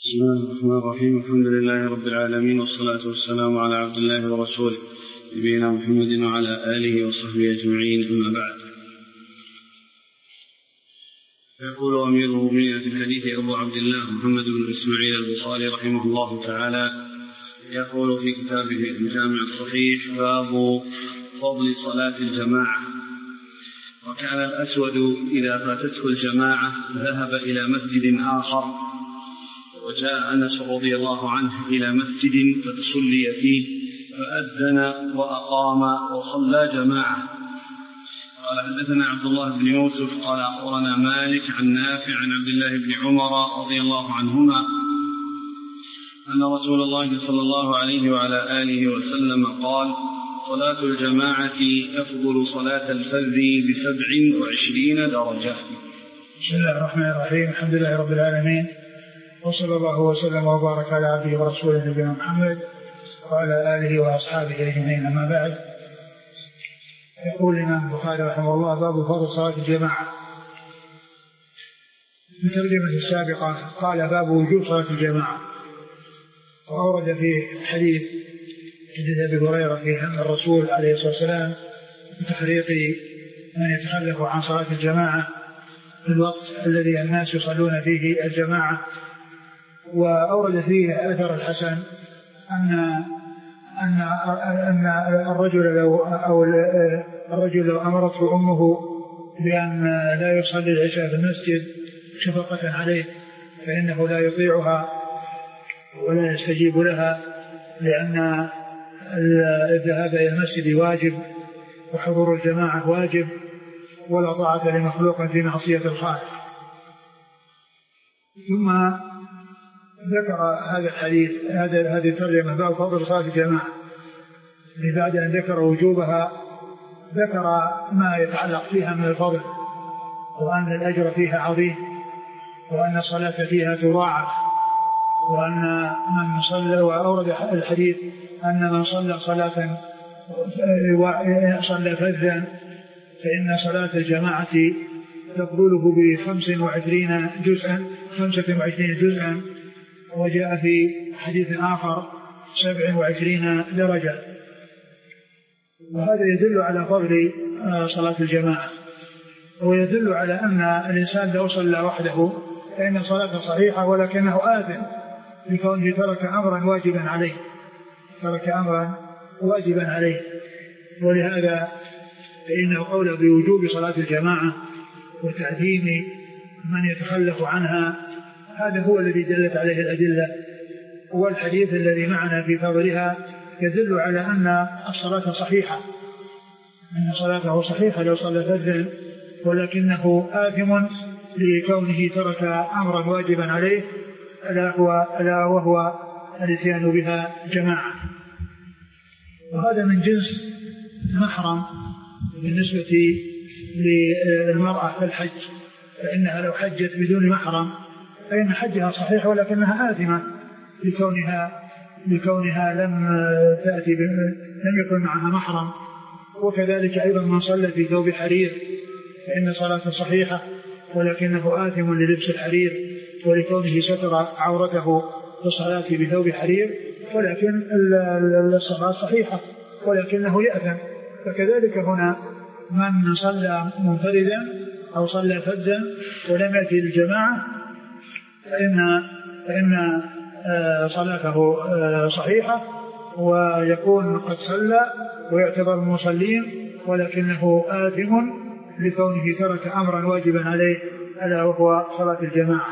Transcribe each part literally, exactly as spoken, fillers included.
بسم الله الرحمن الرحيم. الحمد لله رب العالمين، والصلاة والسلام على عبد الله ورسوله نبينا محمد وعلى آله وصحبه أجمعين، أما بعد. يقول أمير المؤمنين في الحديث أبو عبد الله محمد بن إسماعيل البخاري رحمه الله تعالى، يقول في كتابه الجامع الصحيح: باب فضل صلاة الجماعة. وكان الأسود إذا فاتته الجماعة ذهب إلى مسجد آخر، وجاء أنس رضي الله عنه إلى مسجد فتصلي فيه فأذن وأقام وصلى جماعة. قال: حدثنا عبد الله بن يوسف قال: أخبرنا مالك عن نافع عن عبد الله بن عمر رضي الله عنهما أن رسول الله صلى الله عليه وعلى آله وسلم قال: صلاة الجماعة أفضل صلاة الفذ بسبع وعشرين درجة. بسم الله الرحمن الرحيم. الحمد لله رب العالمين، وصلى الله وسلم وبارك على عبده ورسوله نبينا محمد وعلى آله وأصحابه أجمعين، أما بعد. يقول الإمام البخاري رحمه الله: باب فضل صلاة الجماعة. في الترجمة السابقة قال: باب وجوب صلاة الجماعة، وأورد في حديث حديث أبي هريرة في هم الرسول عليه الصلاة والسلام بتحريق من يتخلف عن صلاة الجماعة في الوقت الذي الناس يصلون فيه الجماعة. وأورد فيه أثر الحسن أن أن أن الرجل لو أو الرجل لو أمرته أمه بأن لا يصلي العشاء في المسجد شفقة عليه فإنه لا يطيعها ولا يستجيب لها، لأن الذهاب إلى المسجد واجب وحضور الجماعة واجب، ولا طاعة لمخلوق في معصية الخالق. ثم ذكر هذا الحديث هذا هذه الترجمة باب فضل صلاة الجماعة. بعد أن ذكر وجوبها ذكر ما يتعلق فيها من الفضل، وأن الأجر فيها عظيم، وأن الصلاة فيها تضاعف، وأن من صلى، وأورد الحديث أن من صلى صلاة صلى فذا فإن صلاة الجماعة تفضله بخمس وعشرين جزءا خمسة وعشرين جزءا، وجاء في حديث آخر سبع وعشرين درجة. وهذا يدل على فضل صلاة الجماعة، ويدل على أن الإنسان لو صلى وحده فإن صلاته صحيحة، ولكنه آثم بكونه ترك أمرا واجبا عليه ترك أمرا واجبا عليه ولهذا فإنه قول بوجوب صلاة الجماعة وتعظيم من يتخلف عنها، هذا هو الذي دلت عليه الأدلة. والحديث الذي معنا في فضلها يدل على أن الصلاة صحيحة أن صلاته صحيحة لو صلى فذا، ولكنه آثم لكونه ترك أمرا واجبا عليه ألا هو ألا وهو الاتيان بها جماعة. وهذا من جنس محرم بالنسبة للمرأة في الحج، فإنها لو حجت بدون محرم فإن حجها صحيح، ولكنها آثمة لكونها لكونها لم تأتي لم يكن معها محرم. وكذلك أيضا من صلى في ثوب حرير فإن صلاته صحيحة، ولكنه آثم للبس الحرير ولكونه ستر عورته في الصلاة بثوب حرير، ولكن الصلاة صحيحة ولكنه يأثم. فكذلك هنا من صلى منفردا أو صلى فذا ولم يأتي للجماعة فإن فإن صلاته صحيحة، ويكون قد صلى ويعتبر المصلين، ولكنه آثم لكونه ترك أمرا واجبا عليه ألا وهو صلاة الجماعة.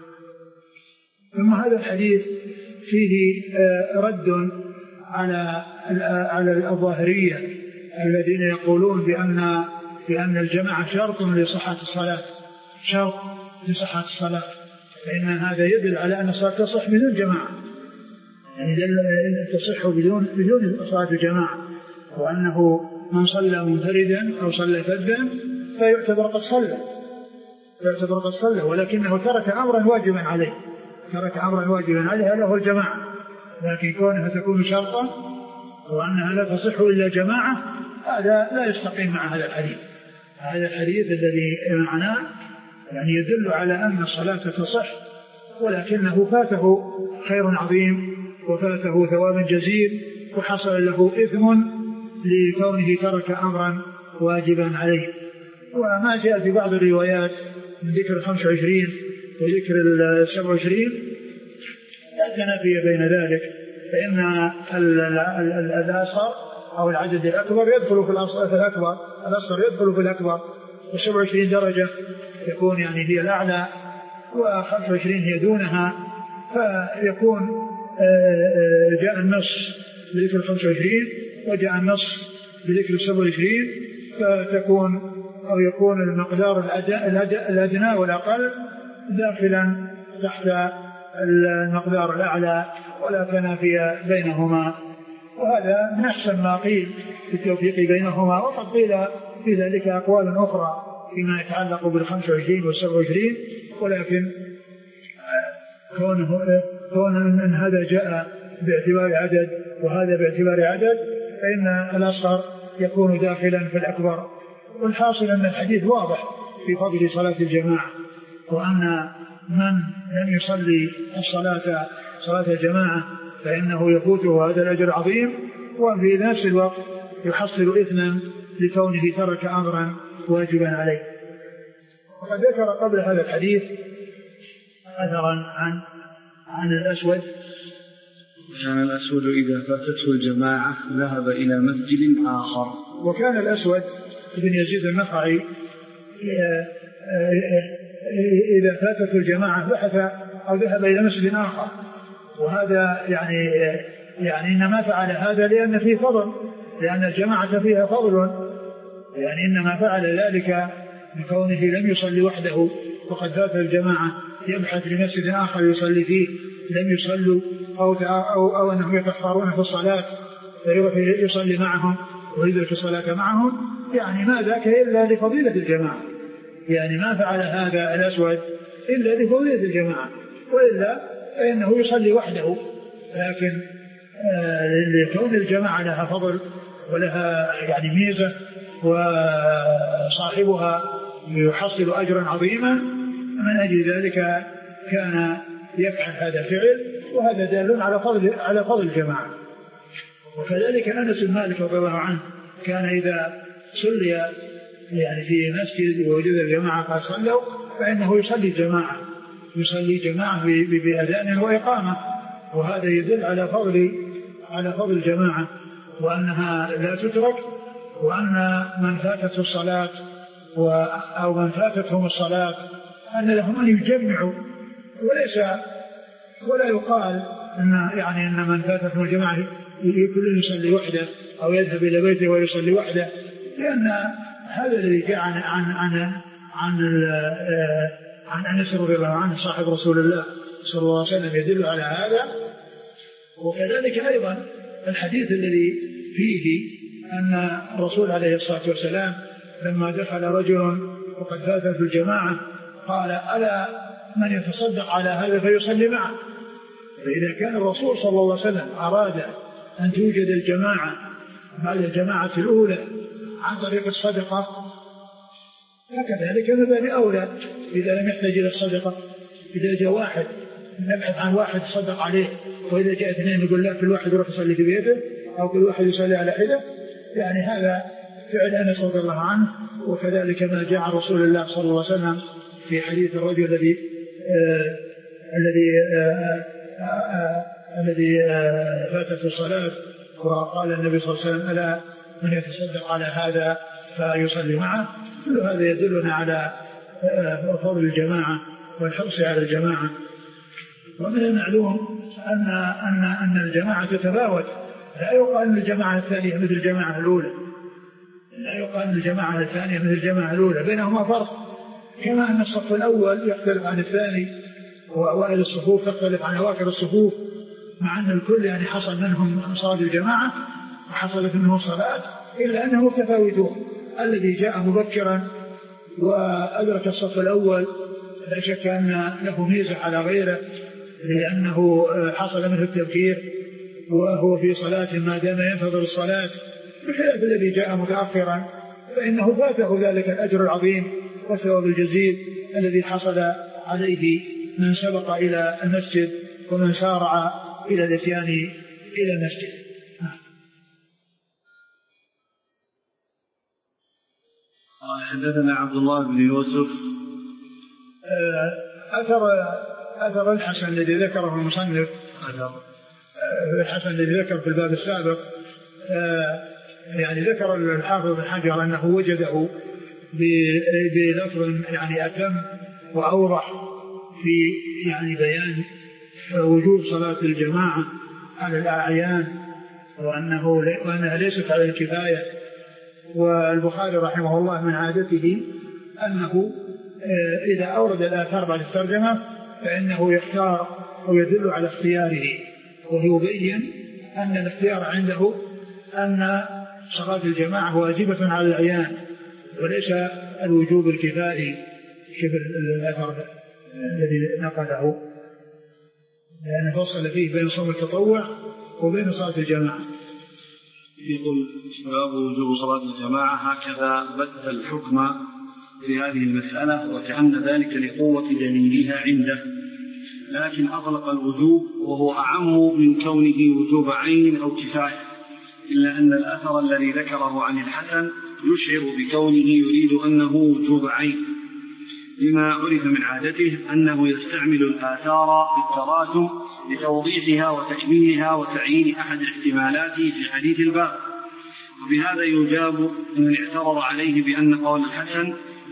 ثم هذا الحديث فيه رد على على الظاهرية الذين يقولون بأن بأن الجماعة شرط لصحة الصلاة شرط لصحة الصلاة فإن هذا يدل على أن الصلاة تصح بدون جماعة، يعني تصح بدون بدون صلاة الجماعة، وأنه من صلى منفردا أو صلى فذا فيعتبر قد صلى يعتبر قد صلى ولكنه ترك أمرا واجبا عليه ترك أمرا واجبا عليه له الجماعة، لكن كونها تكون شرطا وأنها لا تصح إلا جماعة هذا لا يستقيم مع هذا الحديث. هذا الحديث الذي معناه يعني يدل على أن الصلاة تصح ولكنه فاته خير عظيم وفاته ثواب جزيل وحصل له إثم لكونه ترك أمرا واجبا عليه. وما جاء في بعض الروايات من ذكر الخمس وعشرين وذكر السبع وعشرين لا تنافي بين ذلك، فإن الأصغر أو العدد الأكبر يدخل في الأكبر، الأصغر يدخل في الأكبر، وسبع وعشرين درجة يكون يعني هي الأعلى وخمس وعشرين هي دونها، فيكون جاء النص بذكر خمس وعشرين وجاء النص بذكر سبع وعشرين، فتكون أو يكون المقدار الأدنى والأقل داخلا تحت المقدار الأعلى ولا تنافي بينهما. وهذا من أحسن ما قيل في التوفيق بينهما، وقد قيل في ذلك أقوال أخرى فيما يتعلق بالخمس وعشرين والسبع وعشرين، ولكن كونه كون أن هذا جاء باعتبار عدد وهذا باعتبار عدد فإن الأصغر يكون داخلا في الأكبر. والحاصل أن الحديث واضح في فضل صلاة الجماعة، وأن من لم يصلي الصلاة صلاة الجماعة فإنه يفوته هذا الأجر العظيم، وفي نفس الوقت يحصل إثما لكونه ترك أمرا واجبا عليه. وقد ذكر قبل هذا الحديث أثرا عن عن الأسود كان الأسود إذا فاتته الجماعة ذهب إلى مسجد آخر. وكان الأسود بن يزيد النخعي إذا فاتته الجماعة بحث أو ذهب إلى مسجد آخر، وهذا يعني يعني إنما فعل هذا لأن فيه فضل، لأن الجماعة فيها فضل، يعني إنما فعل ذلك بكونه لم يصلي وحده وقد فات الجماعة يبحث لمسجد آخر يصلي فيه لم يصلوا أو, أو, أو أنهم يتأخرون في الصلاة فيروح يصلي معهم ويدرك الصلاة معهم، يعني ما ذاك إلا لفضيلة الجماعة، يعني ما فعل هذا الأسود إلا لفضيلة الجماعة، وإلا فإنه يصلي وحده، لكن لكون الجماعة لها فضل ولها يعني ميزة وصاحبها يحصل أجرا عظيما، من أجل ذلك كان يفعل هذا الفعل، وهذا دال على فضل على فضل الجماعة. وكذلك أنس بن مالك رضي الله عنه كان إذا صلي يعني في مسجد ووجد الجماعة قد صلوا فإنه يصلي جماعة يصلي جماعة بأذان وإقامة، وهذا يدل على فضل على فضل الجماعة وأنها لا تترك، وأن من فاتته الصلاة أو من فاتتهم الصلاة أن لهم أن يجمعوا، وليس ولا يقال أن يعني أن من فاتتهم الجماعة كل يصلي وحده أو يذهب إلى بيته ويصلي وحده، لأن هذا الذي جاء عن عن عن عن, عن أنس رضي الله عنه صاحب رسول الله صلى الله عليه وسلم يدل على هذا. وكذلك أيضا الحديث الذي فيه أن الرسول عليه الصلاة والسلام لما دخل رجل وقد فاتته الجماعة قال ألا من يتصدق على هذا فيصلي معه. فإذا كان الرسول صلى الله عليه وسلم أراد أن توجد الجماعة بعد الجماعة الأولى عن طريق الصدقة فكذلك من باب أولى إذا لم يحتاج إلى الصدقة. إذا جاء واحد نبحث عن واحد صدق عليه، وإذا جاء اثنين نقول لا كل واحد يروح يصلي في بيته أو كل واحد يصلي على حدة، يعني هذا فعل أنس رضي الله عنه. وكذلك ما جاء عن رسول الله صلى الله عليه وسلم في حديث الرجل الذي آه الذي آه آه آه الذي آه فاتت الصلاة وقال النبي صلى الله عليه وسلم ألا من يتصدق على هذا فيصلي معه. كل هذا يدلنا على آه فضل الجماعة والحرص على الجماعة. ومن المعلوم أن أن أن الجماعة تتفاوت، لا يقال أن الجماعة الثانية مثل الجماعة الأولى، لا يقال أن الجماعة الثانية مثل الجماعة الأولى، بينهما فرق. كما أن الصف الأول يختلف عن الثاني وأوائل الصفوف تختلف عن أواخر الصفوف، مع أن الكل يعني حصل منهم صلاة الجماعة وحصلت منهم صلاة، إلا أنهم متفاوتون. الذي جاء مبكرا وأدرك الصف الأول لا شك أن له ميزة على غيره، لأنه حصل منه التبكير وهو في صلاة ما دام ينتظر الصلاة، بخلاف الذي جاء متأخرا فإنه فاته ذلك الأجر العظيم والثواب الجزيل الذي حصل عليه من سبق إلى المسجد ومن سارع إلى الاتيان إلى المسجد. قال حدثنا عبد الله بن يوسف. أثر أثر الحسن الذي ذكره المصنف، أثر الحسن الذي ذكر في الباب السابق، يعني ذكر الحافظ بن حجر أنه وجده بلفظ يعني أتم وأوضح في يعني بيان وجوب صلاة الجماعة على الأعيان، وأنه وأنها ليست على الكفاية. والبخاري رحمه الله من عادته أنه إذا أورد الآثار بعد الترجمة فإنه يختار ويدل على اختياره، ويبين أن الاختيار عنده أن صلاة الجماعة واجبة على الأعيان وليس الوجوب الكفائي كيف الأثر الذي نقله، لأنه فصل فيه بين صوم التطوع وبين صلاة الجماعة. يقول باب وجوب صلاة الجماعة هكذا بدل الحكم في هذه المسألة وكأن ذلك لقوة دليلها عنده، لكن أطلق الوجوب وهو أعم من كونه وجوب عين أو كفاية، إلا أن الأثر الذي ذكره عن الحسن يشعر بكونه يريد أنه وجوب عين، لما عرف من عادته أنه يستعمل الآثار بالتراجم لتوضيحها وتكميلها وتعيين أحد احتمالاته في حديث الباب. وبهذا يجاب من اعترض عليه بأن قول الحسن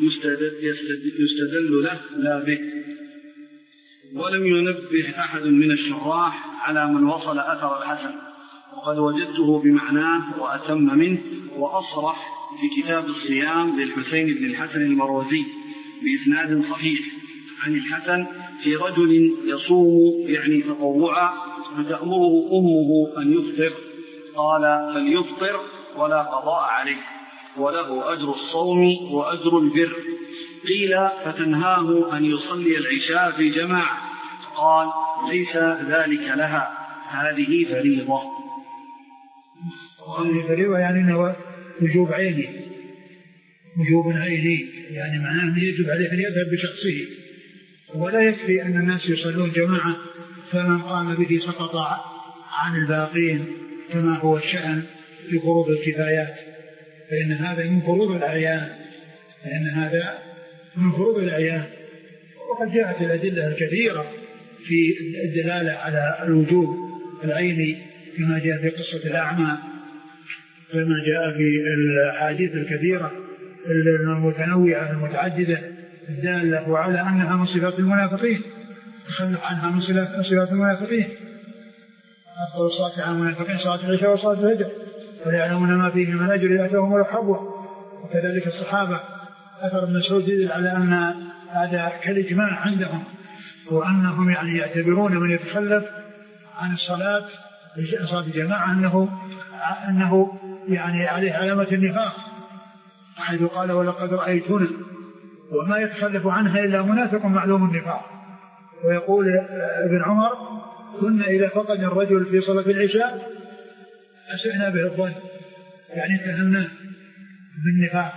يستدل له لا به. ولم ينبه أحد من الشراح على من وصل أثر الحسن، وقد وجدته بمعناه وأتم منه وأصرح في كتاب الصيام للحسين بن الحسن المروزي بإسناد صحيح عن الحسن في رجل يصوم يعني تطوعا فتأمره أمه أن يفطر، قال فليفطر ولا قضاء عليه وله أجر الصوم وأجر البر. قيل فتنهاه أن يصلي العشاء في جماعة، قال ليس ذلك لها، هذه فريضة. هذه فريضة يعني أنه وجوب عيني، وجوب عيني يعني معناه أنه يجب عليه أن يذهب بشخصه، ولا يكفي أن الناس يصلون جماعة فمن قام به سقط عن الباقين كما هو الشأن في فروض الكفايات، فإن هذا من فروض الأعيان، فإن هذا من فروض الأعيان. وقد جاءت الأدلة الكثيرة في الدلالة على الوجوب العيني كما جاء في قصة الأعمى، كما جاء في الحديث الكثيرة المتنوعة المتعددة الدالة على أنها من صفات المنافقين، تخلف عنها من صفات المنافقين. أفضل الصلاة على المنافقين صلاة العشاء وصلاة الفجر وليعلمون ما فيه من أجر إذا أتاهم الحبوة. وكذلك الصحابة أثر ابن مسعود يدل على أن هذا كالإجماع عندهم، وأنهم يعني يعتبرون من يتخلف عن الصلاة صلاة الجماعة أنه أنه يعني عليه علامة النفاق، حيث قال ولقد رأيتنا، وما يتخلف عنها إلا منافق معلوم النفاق. ويقول ابن عمر كنا إذا فقد الرجل في صلاة العشاء أسئنا به الظن، يعني اتهمناه بالنفاق.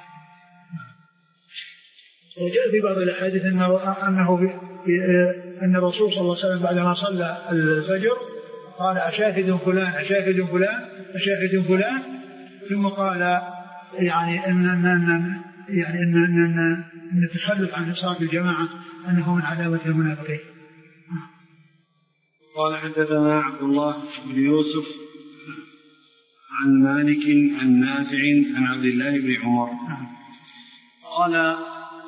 وجاء في بعض الأحاديث أنه, أنه أن الرسول صلى الله عليه وسلم بعدما صلى الفجر قال أشاهد فلان أشاهد فلان أشاهد فلان، ثم قال يعني أن أن يعني أن أن أن التخلف عن صلاة الجماعة أنه من علامة المنافقين. قال حدثنا عبد الله بن يوسف عن مالك عن نافع عن عبد الله بن عمر قال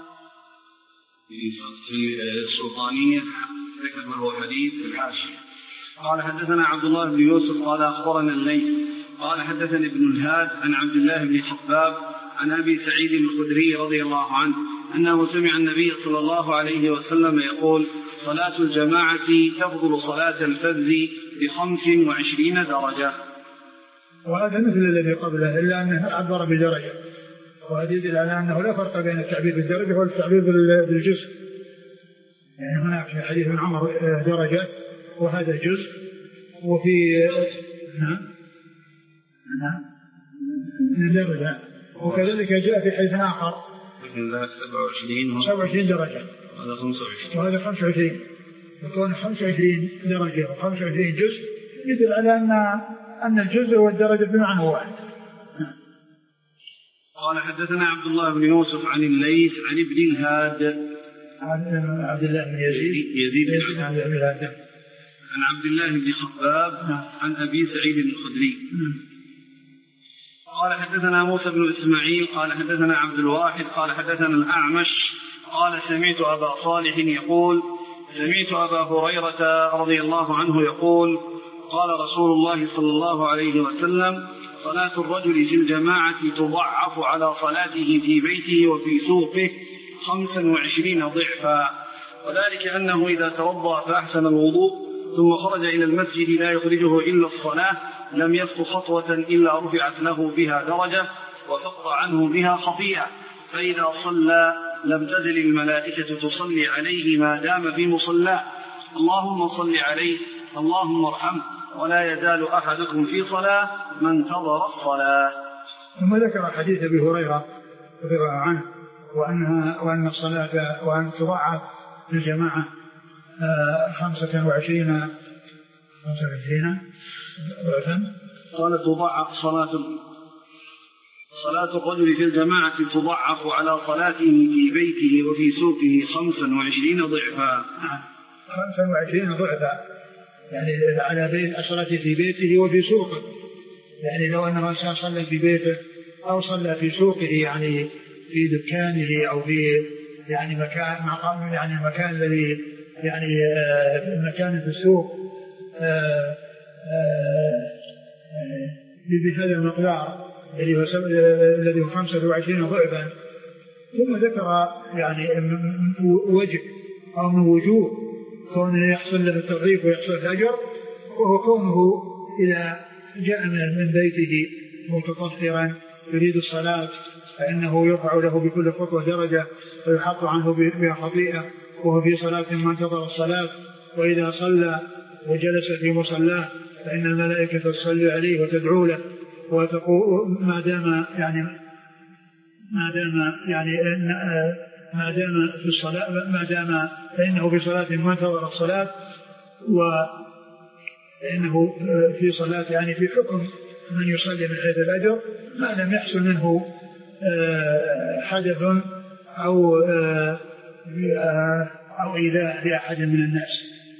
في السلطانية ذكر له حديث في الحاشية. قال حدثنا عبد الله بن يوسف قال أخبرنا الليث قال حدثني ابن الهاد عن عبد الله بن حباب عن أبي سعيد الخدري رضي الله عنه أنه سمع النبي صلى الله عليه وسلم يقول صلاة الجماعة تفضل صلاة الفذ بخمس وعشرين درجة. وهذا مثل الذي قبله إلا أنه عبر بدرجة، وهذا يدل على أنه لا فرق بين التعبير بالدرجة والتعبير بالجزء. يعني هناك في حديث ابن عمر درجة وهذا جزء، وفي نعم نعم درجة. وكذلك جاء في حديث آخر من ذاك سبعة وعشرين سبعة وعشرين درجة وهذا خمسة وعشرين وهذا خمسة وعشرين، يكون خمسة وعشرين درجة وخمسة وعشرين جزء، يدل على أن أن الجزء والدرجة بمعنى واحد. قال حدثنا عبد الله بن يوسف عن الليث عن ابن الهاد عن عبد الله بن يزيد يزيد بن عن الهاد عن عبد الله بن خباب عن أبي سعيد الخدري قال حدثنا موسى بن إسماعيل قال حدثنا عبد الواحد قال حدثنا الأعمش قال سمعت أبا صالح يقول سمعت أبا هريرة رضي الله عنه يقول قال رسول الله صلى الله عليه وسلم صلاة الرجل في الجماعة تضعف على صلاته في بيته وفي سوقه خمسا وعشرين ضعفا، وذلك أنه إذا توضأ فأحسن الوضوء ثم خرج إلى المسجد لا يخرجه إلا الصلاة لم يسق خطوة إلا رفعت له بها درجة وفق عنه بها خطيئة، فإذا صلى لم تزل الملائكة تصلي عليه ما دام في مصلاه، اللهم صل عليه اللهم ارحمه، ولا يزال أحدكم في صلاة ما انتظر الصلاة. ثم ذكر حديث أبي هريرة رضي الله عنه وأنها وأن الصلاة وأن تضعف الجماعة خمسة وعشرين خمسة وعشرين ضعفا. قال تضعف صلاة صلاة الرجل في الجماعة تضعف على صلاته في بيته وفي سوقه خمسا وعشرين ضعفا. خمسا وعشرين ضعفا يعني على بيت الصلاة في بيته وفي سوقه، يعني لو أن الإنسان صلى في بيته أو صلى في سوقه يعني في دكانه أو في يعني مكان مقام يعني المكان الذي يعني مكان في السوق بهذا المقدار الذي هو خمسة وعشرين ضعفا. ثم ذكر يعني وجه أو من وجوه كونه يحصل له التضعيف ويحصل الأجر، وهو كونه إذا جاء من بيته متطهرا يريد الصلاة فإنه يرفع له بكل خطوة درجة ويحط عنه بها خطيئة وهو في صلاة ما انتظر الصلاة، وإذا صلى وجلس في مصلاه فإن الملائكة تصلي عليه وتدعو له وتقول ما دام يعني ما دام يعني ما دام في الصلاة ما دام فإنه في صلاة ما انتظر الصلاة، وإنه في صلاة يعني في حكم من يصلي من حيث الأجر ما لم يحصل منه حدث أو أو إيذاء لأحد من الناس.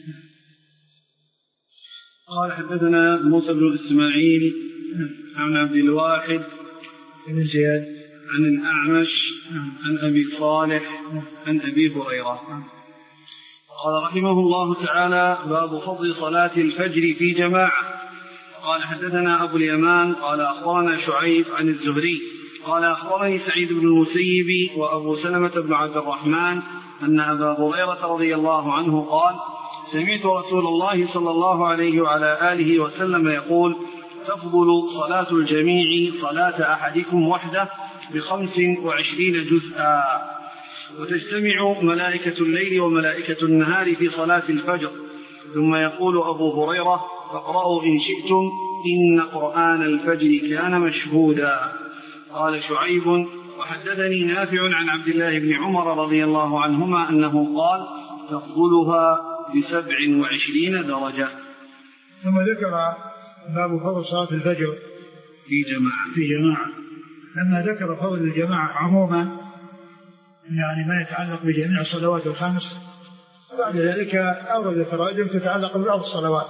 قال حدثنا موسى بن إسماعيل عن عبد الواحد بن زياد عن الأعمش عن أبي صالح عن أبي هريرة قال رحمه الله تعالى باب فضل صلاة الفجر في جماعة. قال حدثنا أبو اليمان قال أخبرنا شعيب عن الزهري قال أخبرني سعيد بن المسيب وأبو سلمة بن عبد الرحمن أن أبا هريرة رضي الله عنه قال سمعت رسول الله صلى الله عليه وعلى آله وسلم يقول تفضل صلاة الجميع صلاة أحدكم وحده بخمس وعشرين جزءا، وتجتمع ملائكة الليل وملائكة النهار في صلاة الفجر. ثم يقول أبو هريرة فاقرأوا إن شئتم إن قرآن الفجر كان مشهودا. قال شعيب وحدثني نافع عن عبد الله بن عمر رضي الله عنهما أنه قال تفضلها بسبع وعشرين درجة. ثم ذكر باب فضل صلاة الفجر في جماعة في جماعة لما ذكر فضل الجماعة عموما يعني ما يتعلق بجميع الصلوات الخمس، بعد ذلك أورد تراجم تتعلق ببعض الصلوات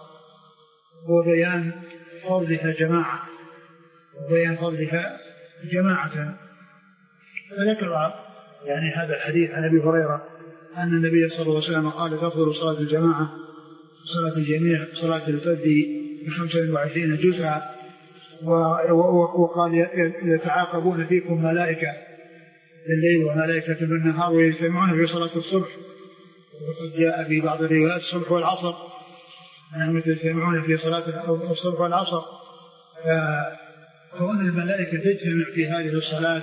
وبيان فضلها جماعة وبيان فضلها جماعة. فذكر يعني هذا الحديث عن أبي هريرة أن النبي صلى الله عليه وسلم قال تفضل صلاة الجماعة صلاة الجميع صلاة الفجر بخمسة وعشرين جزءا، وقال يتعاقبون فيكم ملائكة بالليل وملائكة بالنهار ويجتمعون في صلاة الصبح، وقد جاء في بعض الروايات الصبح والعصر أنهم يجتمعون في صلاة الصبح والعصر، فكون الملائكة تجتمع في هذه الصلاة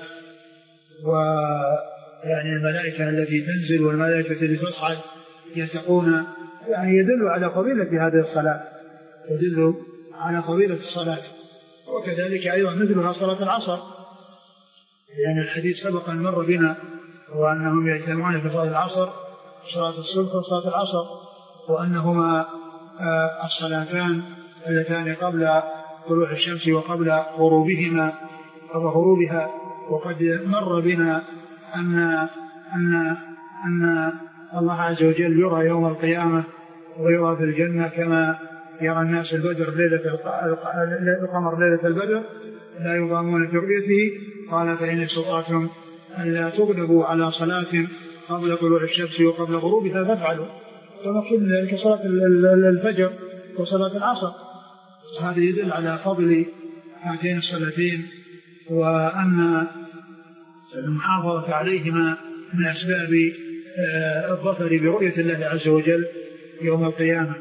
ويعني الملائكة التي تنزل والملائكة التي تصعد يتقون يعني يدل على فضيلة هذه الصلاة، يدل على فضيلة الصلاة. وكذلك أيضا مثلها صلاة العصر، لأن الحديث سبق أن مر بنا وأنهم يجتمعون في صلاة العصر صلاة الصبح وصلاة العصر، وأنهما الصلاتان اللتان قبل طلوع الشمس وقبل غروبهما قبل غروبها. وقد مر بنا أن أن أن الله عز وجل يرى يوم القيامة ويرى في الجنة كما يرى الناس البدر ليلة القمر ليلة البدر لا يضامون في رؤيته. قال فإن استطعتم أن لا تغلبوا على صلاة قبل طلوع الشمس وقبل غروبها فافعلوا، فمقصود ذلك صلاة الفجر وصلاة العصر. هذا يدل على فضل هاتين الصلاتين، وأن المحافظة عليهما من أسباب الظفر برؤية الله عز وجل يوم القيامة.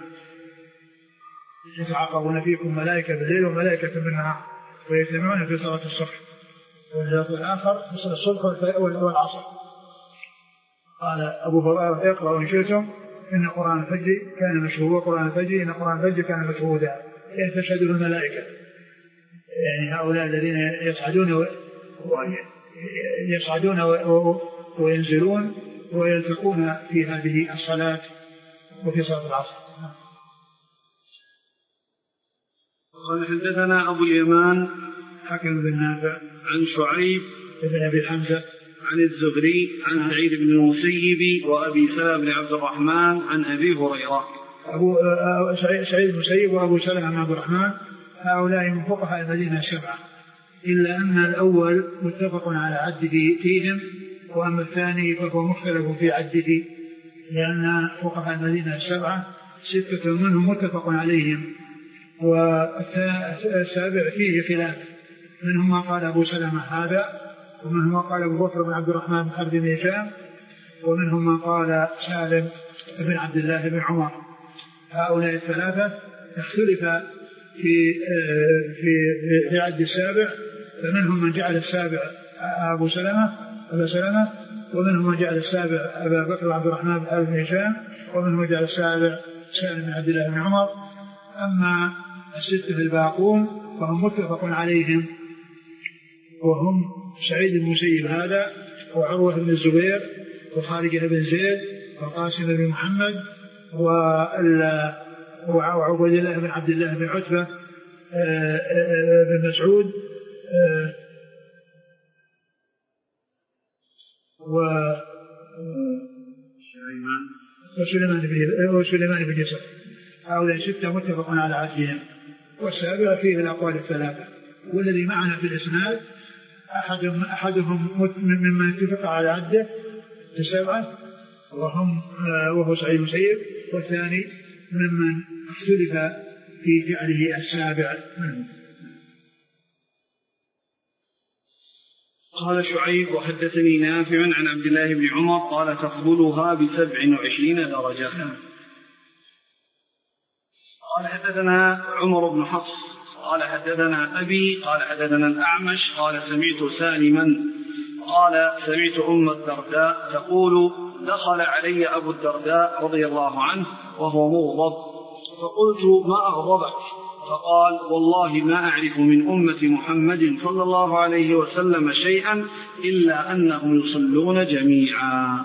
يتعاقبون فيكم ملائكة بالليل وملائكة بالنهار ويجتمعون في صلاة الصبح، والجزء الآخر في صلاة الصبح والعصر. قال أبو هريرة اقرأوا إن شئتم إن قرآن الفجر كان مشهودا، قرآن الفجر إن قرآن الفجر كان مشهودا، تشهد الملائكة. يعني هؤلاء الذين يصعدون يصعدون وينزلون ويلتقون في هذه الصلاة وفي صلاة العصر. قال حدثنا أبو اليمان حكم بن نافع عن شعيب بن أبي حمزة عن الزهري عن سعيد بن المسيب وأبي سلمة بن عبد الرحمن عن أبي هريرة. أبو سعيد بن المسيب وأبو سلمة بن عبد الرحمن هؤلاء من فقهاء المدينة السبعة، إلا أن الأول متفق على عده فيهم، وأما الثاني فهو مختلف في عده، لأن فقهاء المدينة السبعة ستة منهم متفق عليهم، والسابع فيه خلاف، منهم ما قال أبو سلمة هذا، ومنهم ما قال أبو بكر بن عبد الرحمن بن حرب بن هشام، ومنهم ما قال سالم بن عبد الله بن عمر. هؤلاء الثلاثة اختلف في في في عد السابع، فمنهم من جعل السابع أبو سلمة أبا سلمة، ومنهم من جعل السابع أبا بكر بن عبد الرحمن بن حرب بن هشام، ومنهم من جعل السابع سالم بن عبد الله بن عمر. أما الستة الباقون فهم متفق عليهم، وهم سعيد بن المسيب هذا، وعروة بن الزبير، وخارجة بن زيد، وقاسم بن محمد، وعبد الله بن عبد الله بن عتبة بن مسعود، وسليمان بن يسار. هؤلاء ستة متفق على عدهم، والسابع فيه الأقوال الثلاثة. والذي معنا في الإسناد أحدهم, أحدهم ممن اتفق على عده السبعة وهم وهو سعيد بن المسيب، والثاني ممن اختلف في جعله السابع. قال شعيب وحدثني نافع عن عبد الله بن عمر قال تفضلها بسبع وعشرين درجة. قال حدثنا عمر بن حفص قال حدثنا أبي قال حدثنا الأعمش قال سمعت سالما قال سمعت أم الدرداء تقول دخل علي أبو الدرداء رضي الله عنه وهو مغضب، فقلت ما أغضبك؟ فقال والله ما أعرف من أمة محمد صلى الله عليه وسلم شيئا إلا أنهم يصلون جميعا.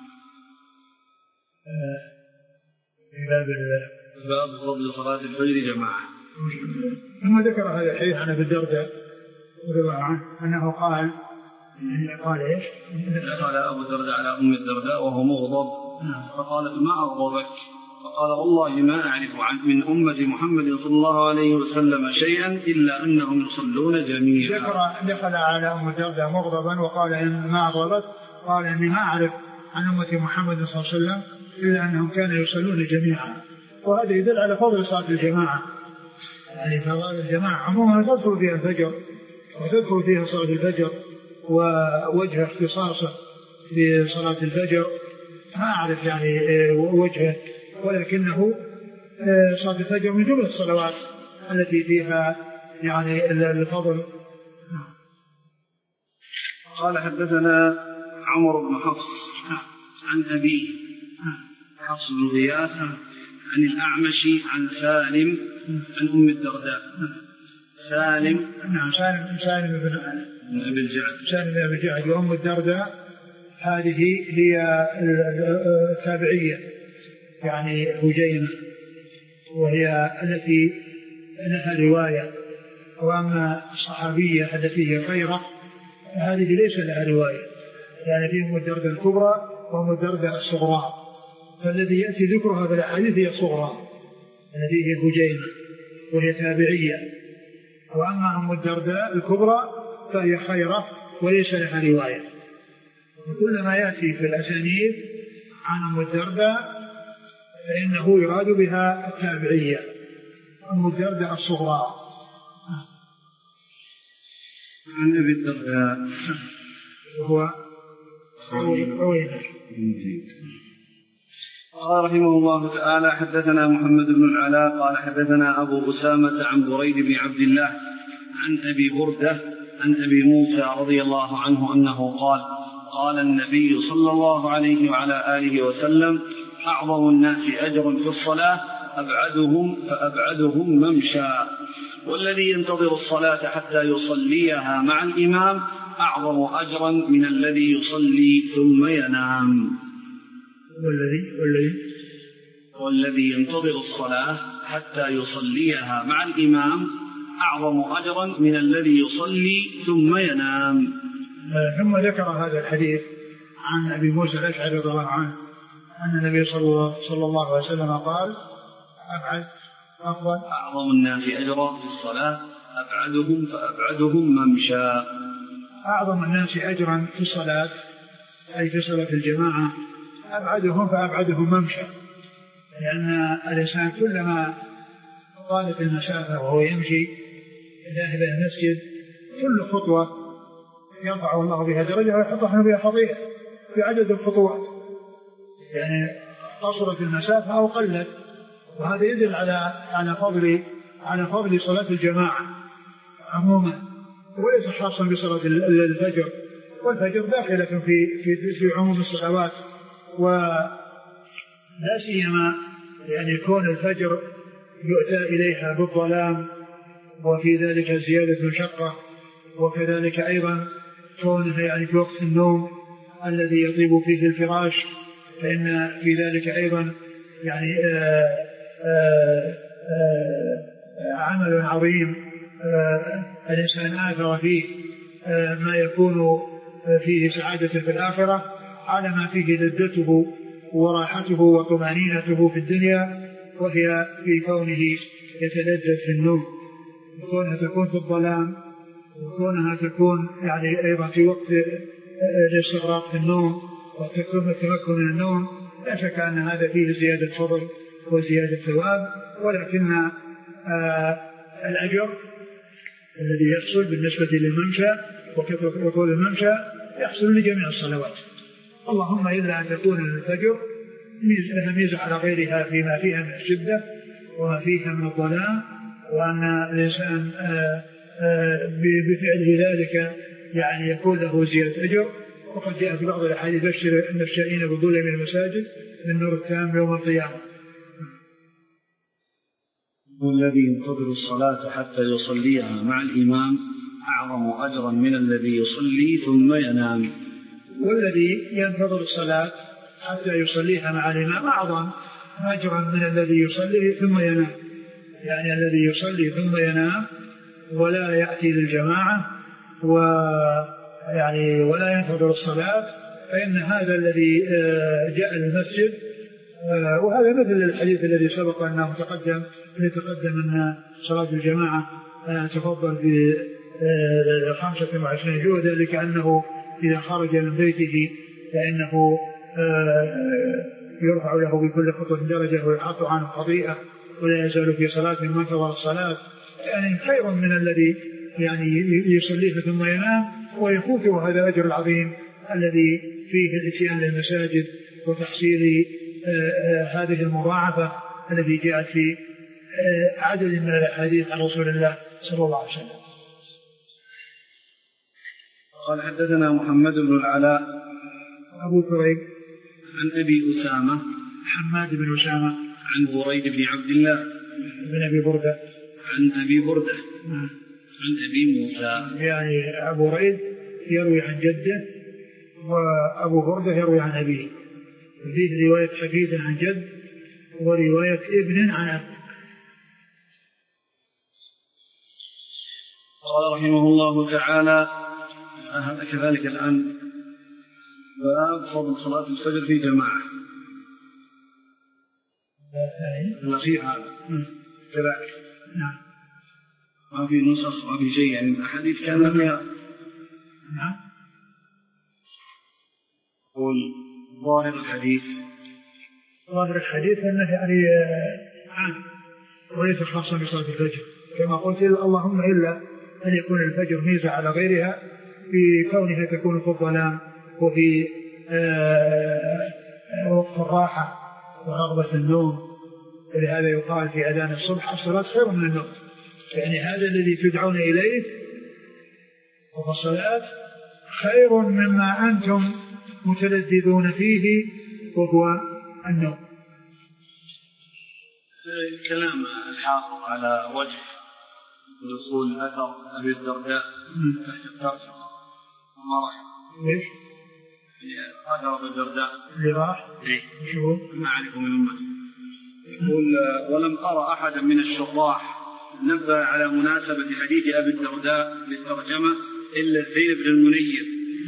باب فضل صلاة الفجر جماعة. ثم ذكر هذا الحديث عن أبي الدرداء رضي الله عنه أنه قال قال إيش؟ قال أبو الدرداء على أم الدرداء وهو مغضب، فقالت ما أغضبك؟ فقال والله ما أعرف من أمة محمد صلى الله عليه وسلم شيئا إلا أنهم يصلون جميعا. دخل على أم الدرداء مغضبا وقال إن ما أغضبت، قال إني ما أعرف عن أمة محمد صلى الله عليه وسلم إلا أنهم كانوا يصلون جميعا. وهذا يدل على فضل صلاة الجماعة، يعني فضل الجماعة عموما تدخل فيها الفجر وتدخل فيها صلاة الفجر، ووجه اختصاصه في صلاة الفجر ما أعرف يعني وجهه، ولكنه صلاة الفجر من جملة الصلوات التي فيها يعني الفضل. قال حدثنا عمر بن حفص عن أبيه حفص بن غياث عن الأعمش عن سالم عن أم الدرداء. سالم نعم سالم سالم بن بن أبي الجعد سالم بن أبي الجعد. وأم الدرداء هذه هي التابعية يعني هجينة، وهي التي لها رواية. وأما الصحابية التي هي خيرة هذه ليس لها رواية، يعني في أم الدرداء الكبرى وأم الدرداء الصغرى، فالذي يأتي ذكرها في الأحاديث هي الصغرى التي هي هجينة وهي تابعية. وأما أم الدرداء الكبرى فهي خيرة وليس لها رواية. وكل ما يأتي في الأسانيد عن أم الدرداء فإنه يراد بها التابعية أم الدرداء الصغرى. عن أبي الدرداء وهو عويمر. قال رحمه الله تعالى: حدثنا محمد بن العلاء قال حدثنا أبو أسامة عن بريد بن عبد الله عن أبي بردة عن أبي موسى رضي الله عنه أنه قال: قال النبي صلى الله عليه وعلى آله وسلم: أعظم الناس أجرا في الصلاة أبعدهم فأبعدهم ممشى، والذي ينتظر الصلاة حتى يصليها مع الإمام أعظم أجرا من الذي يصلي ثم ينام. والذي والذي والذي ينتظر الصلاة حتى يصليها مع الإمام أعظم أجرا من الذي يصلي ثم ينام. ثم ذكر هذا الحديث عن أبي موسى الأشعري رضي الله عنه أن النبي صلى الله عليه وسلم قال: أبعد أفضل أعظم الناس أجرا في الصلاة أبعدهم فأبعدهم ممشى. أعظم الناس أجرا في الصلاة أي في صلاة الجماعة أبعدهم فأبعدهم ممشى، لأن الإنسان كلما طالت المسافة وهو يمشي ذاهب إلى المسجد كل خطوة يرفع الله بها درجة ويحطها بها فضيلة في عدد الخطوات، يعني قصرت المسافة أو قلت. وهذا يدل على على فضل على فضل صلاة الجماعة عموما، وليس خاصا بصلاة الفجر، والفجر داخلة في في في عموم الصلوات، ولا سيما يعني كون الفجر يؤتى إليها بالظلام وفي ذلك زيادة مشقة، وكذلك أيضا كونها يعني في وقت النوم الذي يطيب فيه الفراش، فإن في ذلك أيضا يعني آآ آآ آآ عمل عظيم الإنسان آثر فيه ما يكون فيه سعادة في الآخرة على ما فيه لذته وراحته وطمأنينته في الدنيا، وهي في كونه يتلذذ في النوم، وكونها تكون في الظلام، وكونها تكون يعني أيضا في وقت الاستغراق في النوم وتكون التمكن من النوم. لا شك أن هذا فيه زيادة فضل وزيادة ثواب، ولكن آه الأجر الذي يحصل بالنسبة للممشى وكل الممشى يحصل لجميع الصلوات، اللهم إلا أن تكون الفجر لها ميزة على غيرها فيما فيها من الشدة وما فيها من الظلام، وأن الإنسان آه آه بفعله ذلك يعني يكون له زيادة أجر. وقد جاء في بعض الأحاديث: بشر النشائين بظلم المساجد بالنور التام يوم القيامة. والذي ينتظر الصلاة حتى يصليها مع الإمام أعظم أجرا من الذي يصلي ثم ينام. والذي ينتظر الصلاة حتى يصليها مع الإمام أعظم أجرا من الذي يصلي ثم ينام، يعني الذي يصلي ثم ينام ولا يأتي للجماعة ويعني ولا ينتظر الصلاة، فإن هذا الذي جاء للمسجد، وهذا مثل الحديث الذي سبق أنه تقدم يتقدم أن صلاة الجماعة تفضل ب خمسة وعشرين جوة، ذلك أنه إذا خرج من بيته فإنه يرفع له بكل خطوة درجة ويحط عنه خطيئة ولا يزال في صلاة من انتظر الصلاة، يعني خير من الذي يعني يصليه ثم ينام ويفوته هذا الأجر العظيم الذي فيه الاتيان للمساجد وتحصيل هذه المضاعفة التي جاءت في عدد من الأحاديث عن رسول الله صلى الله عليه وسلم. قال: حدثنا محمد بن العلاء أبو كريب عن أبي أسامة حماد بن أسامة عن بريد بن عبد الله بن أبي بردة عن أبي بردة عن أبي موسى. يعني أبو ريد يروي عن جده وأبو بردة يروي عن أبيه، فيه رواية حفيد عن جد ورواية ابن عن أب. قال رحمه الله تعالى كذلك الآن باب فضل صلاة الفجر في جماعة. الأخير هذا كذلك نعم ما في نصص ما في شيء، يعني الحديث كان فيها. نعم قول ظاهر الحديث ظاهر الحديث أنه يعني عام وليس خاصا بصلاة الفجر كما قلت، اللهم إلا أن يكون الفجر ميزة على غيرها في كونها تكون في الظلام وفي وقت الراحة ورغبة النوم، ولهذا يقال في أذان الصبح الصلاة خير من النوم، يعني هذا الذي تدعون إليه والصلاة خير مما أنتم متلذذون فيه وهو النوم. كلام الحافظ على وجه دخول أثر أبي الدرداء تحت الترجمة ما راح ليش؟ أثر أبي الدرداء اللي راح؟ إيه شو؟ ما أعرفه من أمه. يقول ولم أرى أحدا من الشراح نبه على مناسبة حديث أبي الدرداء للترجمة إلا زيد بن المنير،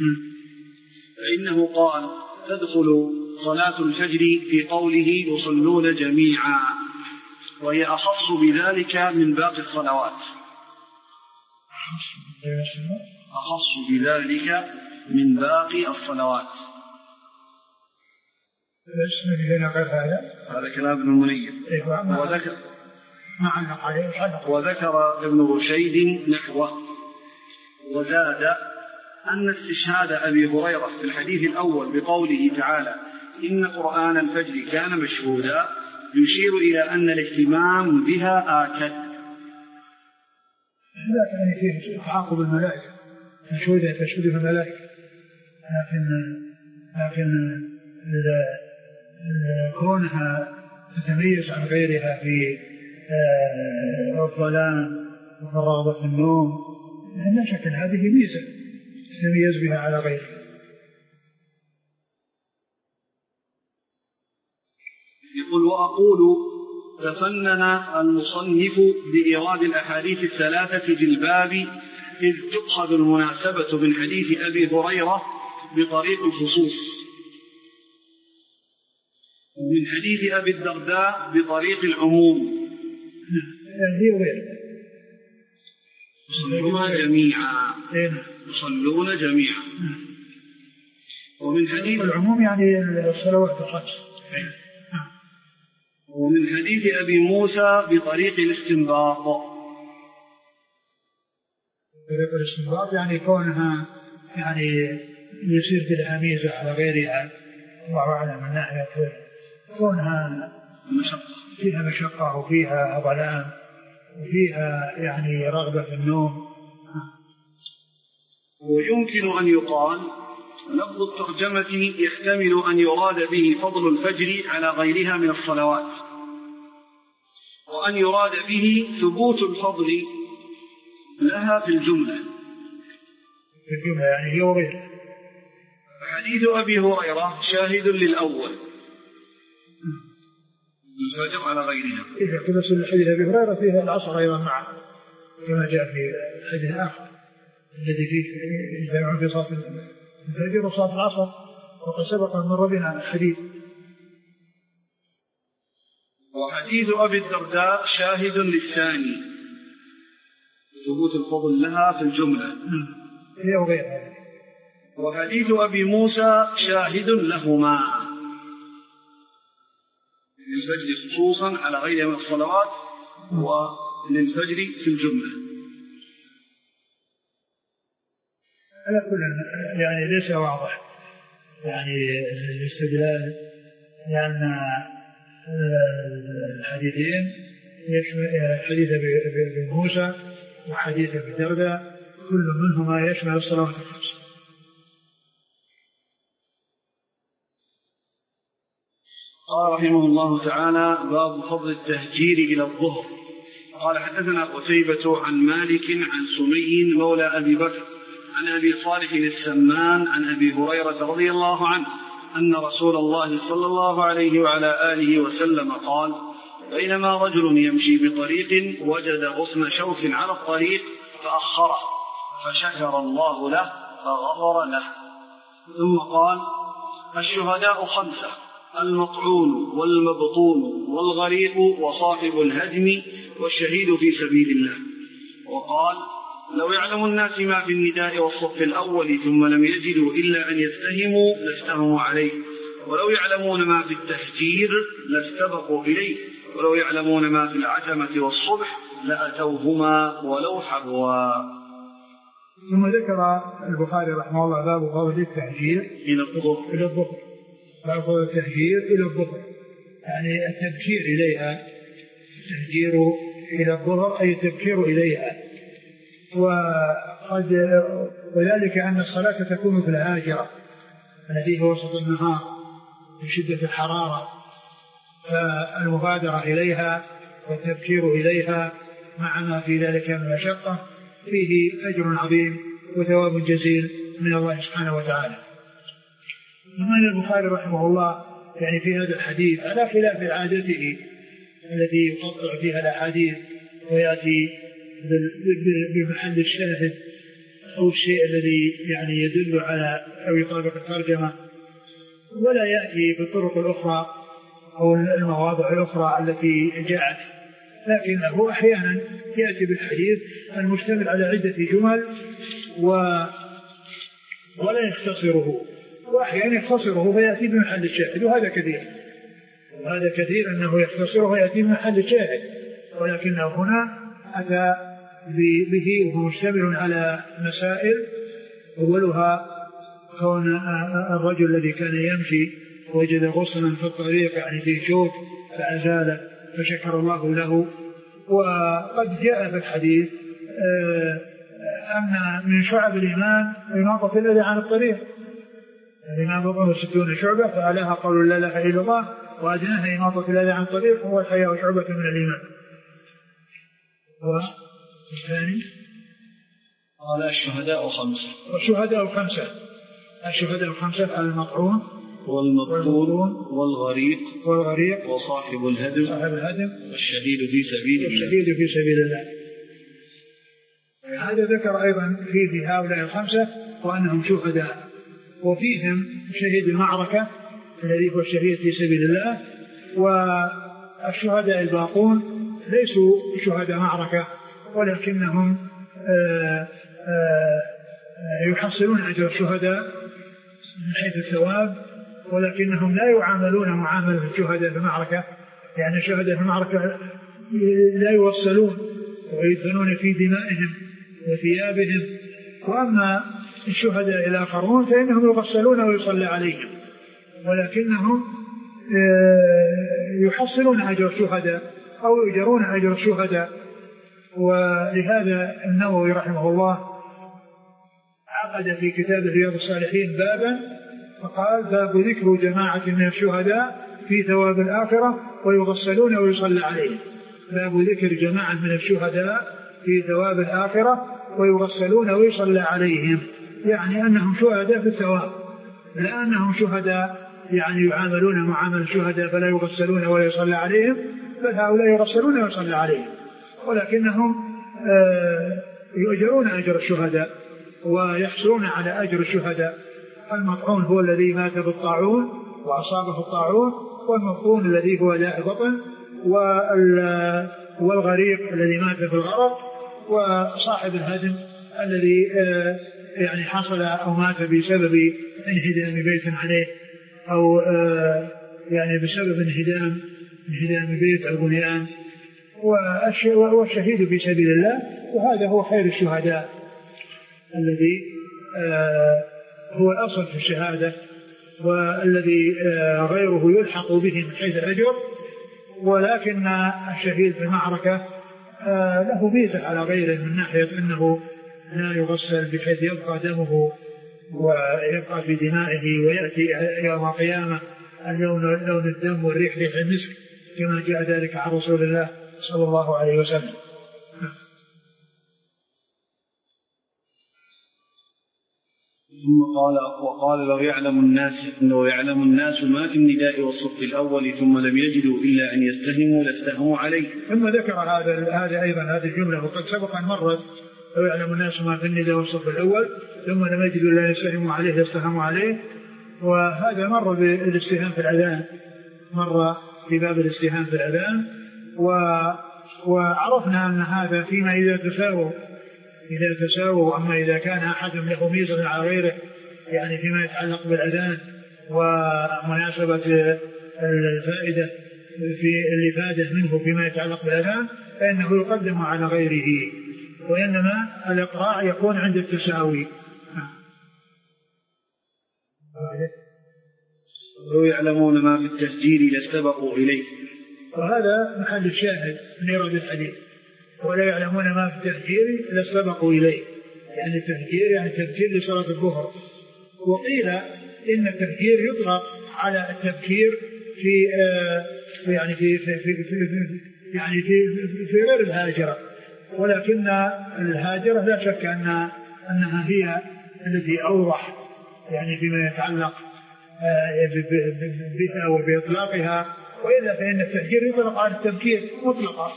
فإنه قال تدخل صلاة الفجر في قوله يصلون جميعا، وهي أخص بذلك من باقي الصلوات. أخص بذلك من باقي الصلوات. هذا كلام ابن المنير. وذكر وذكر ابن رشيد نحوه، وزاد أن استشهاد أبي هريرة في الحديث الأول بقوله تعالى إن قرآن الفجر كان مشهودا يشير إلى أن الاهتمام بها آكد. لا يعني فيه تعاقب الملائكة مشهودة تشهدها الملائكة، لكن لكن كونها تتميز عن غيرها في الظلام والرغبة في النوم لا شك أن هذه ميزة تتميز بها على غيرها. يقول وأقول تفنن المصنف بإيراد الأحاديث الثلاثة في الباب إذ تؤخذ المناسبة من حديث أبي هريرة بطريق الخصوص، ومن حديث أبي الدرداء بطريق العموم. يصلون جميعا يصلون جميعا ومن حديث العموم يعني الصلوات الخمس. ومن حديث أبي موسى بطريق الاستنباط. طريق الاستنباط يعني كونها يعني يصير لها ميزة على غيرها، الله أعلم من ناحية كونها مشقة فيها مشقة وفيها ظلام وفيها يعني رغبة في النوم. ويمكن أن يقال لفظ الترجمة يحتمل أن يراد به فضل الفجر على غيرها من الصلوات، وأن يراد به ثبوت الفضل لها في الجملة في الجملة يعني هي وغيرها. حديث أبي هريرة شاهد للأول الفجر على غيرها. إذا كنت حديث أبي هريرة فيها العصر أيضا معه كما جاء في الحديث الآخر الذي فيه يجمعون في صلاة الفجر وصلاة العصر، وقد سبق أن مر بنا الحديث. وحديث أبي الدرداء شاهد للثاني ثبوت الفضل لها في الجملة هي وغيرها. وحديث أبي موسى شاهد لهما للفجر خصوصا على غيرها من الصلوات وللفجر في الجملة. على كل يعني ليس واضح يعني الاستدلال، لأن الحديثين يشمل حديث ابن موسى وحديث ابي الدرداء كل منهما يشمل الصلوات الخمس. قال رحمه الله تعالى باب فضل التهجير إلى الظهر. قال حدثنا قتيبة عن مالك عن سمي مولى أبي بكر عن أبي صالح السمان عن أبي هريرة رضي الله عنه أن رسول الله صلى الله عليه وعلى آله وسلم قال بينما رجل يمشي بطريق وجد غصن شوك على الطريق فأخره فشكر الله له فغفر له. ثم قال الشهداء خمسة: المطعون والمبطون والغريق وصاحب الهدم والشهيد في سبيل الله. وقال لو يعلم الناس ما في النداء والصف الأول ثم لم يجدوا إلا أن يستهموا لاستهموا عليه، ولو يعلمون ما في التفجير لاستبقوا إليه، ولو يعلمون ما في العتمة والصبح لأتوهما ولو حبوا. ثم ذكر البخاري رحمه الله باب فضل التهجير إلى الظهر إلى الظهر باب فضل التهجير إلى الظهر، يعني التبكير إليها، التهجير إلى الظهر أي التبكير إليها. وقد وذلك أن الصلاة تكون في الهاجرة التي هو وسط النهار بشدة الحرارة، فالمبادرة إليها والتبكير إليها مع ما في ذلك من المشقة فيه أجر عظيم وثواب جزيل من الله سبحانه وتعالى. ومن البخاري رحمه الله يعني في هذا الحديث على خلاف عادته التي يقطع فيها الأحاديث ويأتي بمحل الشاهد أو الشيء الذي يعني يدل على أو يطابق الترجمة، ولا يأتي بالطرق الأخرى أو المواضع الأخرى التي جاءت، لكنه أحيانا يأتي بالحديث المشتمل على عدة جمل و... ولا يختصره، وأحيانا يختصره فيأتي بمحل الشاهد، وهذا كثير وهذا كثير أنه يختصره ويأتي بمحل الشاهد، ولكنه هنا أتى به وهو مشتمل على مسائل. أولها كون الرجل الذي كان يمشي وجد غصنا في الطريق يعني فيه شوك فأزاله فشكر الله له. وقد جاء في الحديث أن من شعب الإيمان إماطة الأذى عن الطريق، الإيمان بضعه ستون شعبة فأعلاها قول لا إله إلا الله وأدناها إماطة الأذى عن الطريق هو الحياء شعبة من الإيمان. والثاني قال الشهداء خمسة والشهداء خمسة الشهداء خمسة: المطعون والمبطون والغريق والغريق وصاحب الهدم صاحب الهدم والشهيد في سبيل الله والشهيد في سبيل الله. هذا ذكر أيضا في في هؤلاء الخمسة وأنهم شهداء، وفيهم شهيد المعركة الذي هو الشهيد في سبيل الله. والشهداء الباقون ليسوا شهداء معركة ولكنهم آآ آآ يحصلون أجر الشهداء من حيث الثواب، ولكنهم لا يعاملون معاملة الشهداء في المعركة، يعني الشهداء في المعركة لا يوصلون ويدفنون في دمائهم وثيابهم، وأما الشهداء الآخرون فإنهم يغسلون ويصلى عليهم، ولكنهم يحصلون أجر الشهداء أو يجرون أجر الشهداء. ولهذا النووي رحمه الله عقد في كتاب رياض الصالحين بابا فقال: باب ذكر جماعة من الشهداء في ثواب الآخرة ويغسلون ويصلى عليهم. باب ذكر جماعة من الشهداء في ثواب الآخرة ويغسلون ويصلى عليهم، يعني أنهم شهداء في الثواب، لا أنهم شهداء يعني يعاملون معامل الشهداء فلا يغسلون ولا يصلى عليهم، بل هؤلاء يغسلون ويصلى عليهم، ولكنهم يؤجرون أجر الشهداء ويحصلون على أجر الشهداء. المطعون هو الذي مات بالطاعون وأصابه الطاعون، والمبطون الذي هو داء بطن، والغريق الذي مات في الغرق، وصاحب الهدم الذي يعني حصل أو مات بسبب انهدام بيت عليه أو يعني بسبب انهدام انهدام بيت أو بنيان. والشهيد في سبيل الله، وهذا هو خير الشهداء الذي هو الأصل في الشهادة، والذي غيره يلحق به من حيث الأجر، ولكن الشهيد في المعركة له ميزة على غيره من ناحية أنه لا يغسل بحيث يبقى دمه ويبقى في دمائه، ويأتي يوم القيامة اللون لون الدم والريح ريح المسك كما جاء ذلك عن رسول الله صلى الله عليه وسلم. وقال وقال لو يعلم الناس لو يعلم الناس ما في النداء والصف الأول ثم لم يجدوا إلا أن يستهموا لاستهموا عليه. ثم ذكر هذا هذا أيضا هذه الجملة وقد سبق أن مرت لو يعلم الناس ما في النداء والصف الأول ثم لم يجدوا إلا أن يستهموا عليه لاستهموا عليه. وهذا مر بالاستهام في الأذان، مر في باب الاستهام في الأذان و وعرفنا أن هذا فيما إذا تساووا إذا تساووا أما إذا كان أحد له ميزة على غيره يعني فيما يتعلق بالأذان ومناسبة الفائدة في الإفادة منه فيما يتعلق بالأذان فإنه يقدم على غيره، وإنما الإقراع يكون عند التساوي. لو يعلمون ما في التسجيل لاستبقوا إليه، وهذا محل الشاهد من إيراد الحديث. ولا يعلمون ما في التهجير لاستبقوا إليه، يعني التهجير يعني تبكير لصلاة الظهر. وقيل إن التهجير يطلق على التبكير في آه يعني في في في, في, في يعني في, في غير الهاجرة، ولكن الهاجرة لا شك أن أنها هي التي أوضح يعني فيما يتعلق آه بها وبإطلاقها، وإلا فإن التهجير يطلق على التبكير مطلقا.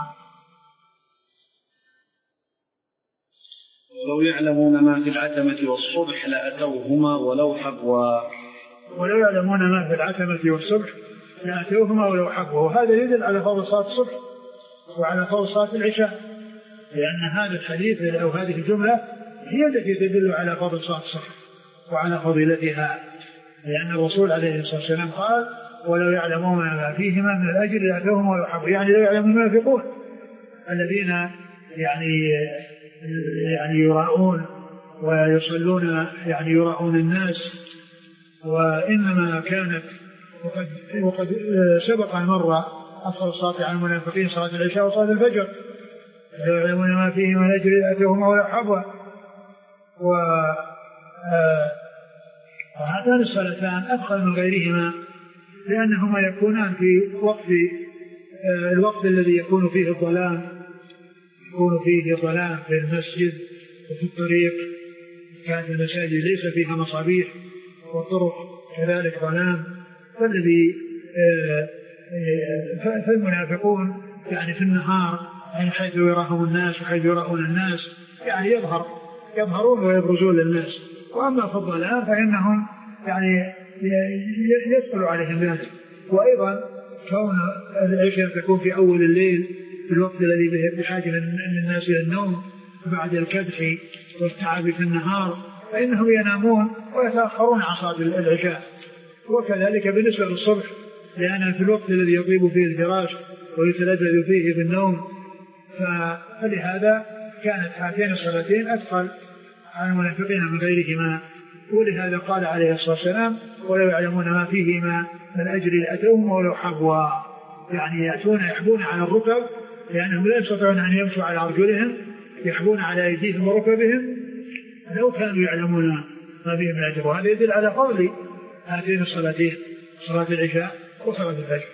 لو يعلمون ما في العتمة والصبح لأتوهما ولو حبوا. ولو يعلمون ما في العتمة والصبح لأتوهما ولو حبوا. وهذا يدل على فضل صلاة الصبح وعلى فضل صلاة العشاء، لأن هذا الحديث أو هذه الجملة هي التي تدل على فضل صلاة الصبح وعلى فضيلتها، لأن الرسول عليه الصلاة والسلام قال ولو يعلمون ما فيهما من الأجر لأتوهما ولو حبوا، يعني لو يعلمون ما ينفقون الذين يعني يعني يراؤون ويصلون يعني يراؤون الناس. وإنما كانت وقد, وقد سبق مرة أفضل الصلاة على المنافقين صلاة العشاء وصلاة الفجر، لو يعلمون ما فيه من الأجر لأتوهما ولو حبوا. وهاتان الصلاتان أفضل من غيرهما لأنهما يكونان في وقت الوقت الذي يكون فيه الظلام، يكون فيه ظلام في المسجد وفي الطريق، كانت المساجد ليس فيها مصابيح والطرق كذلك ظلام، فالذي فالمنافقون يعني في النهار يعني حيث يراهم الناس وحيث يراؤون الناس يعني يظهر يظهرون ويبرزون للناس. وأما في الظلام فإنهم يعني يدخل عليهم ذلك. وأيضا كون العشاء تكون في أول الليل في الوقت الذي بحاجة الناس إلى النوم بعد الكدح والتعب في النهار، فإنهم ينامون ويتأخرون عن صلاة العشاء. وكذلك بالنسبة للصبح لأنها في الوقت الذي يطيب فيه الفراش ويتلذذ فيه بالنوم، فلهذا كانت هاتين الصلاتين أثقل على المنافقين من غيرهما. ولهذا قال عليه الصلاة والسلام ولو يعلمون ما فيهما من أجر لأتوهما ولو حبوا، يعني يأتون يحبون على الركب لأنهم لا يستطيعون أن يمشوا على أرجلهم، يحبون على أيديهم وركبهم لو كانوا يعلمون ما فيهم من أجر. وهذا يدل على فضل هاتين الصلاتين صلاة العشاء وصلاة الفجر.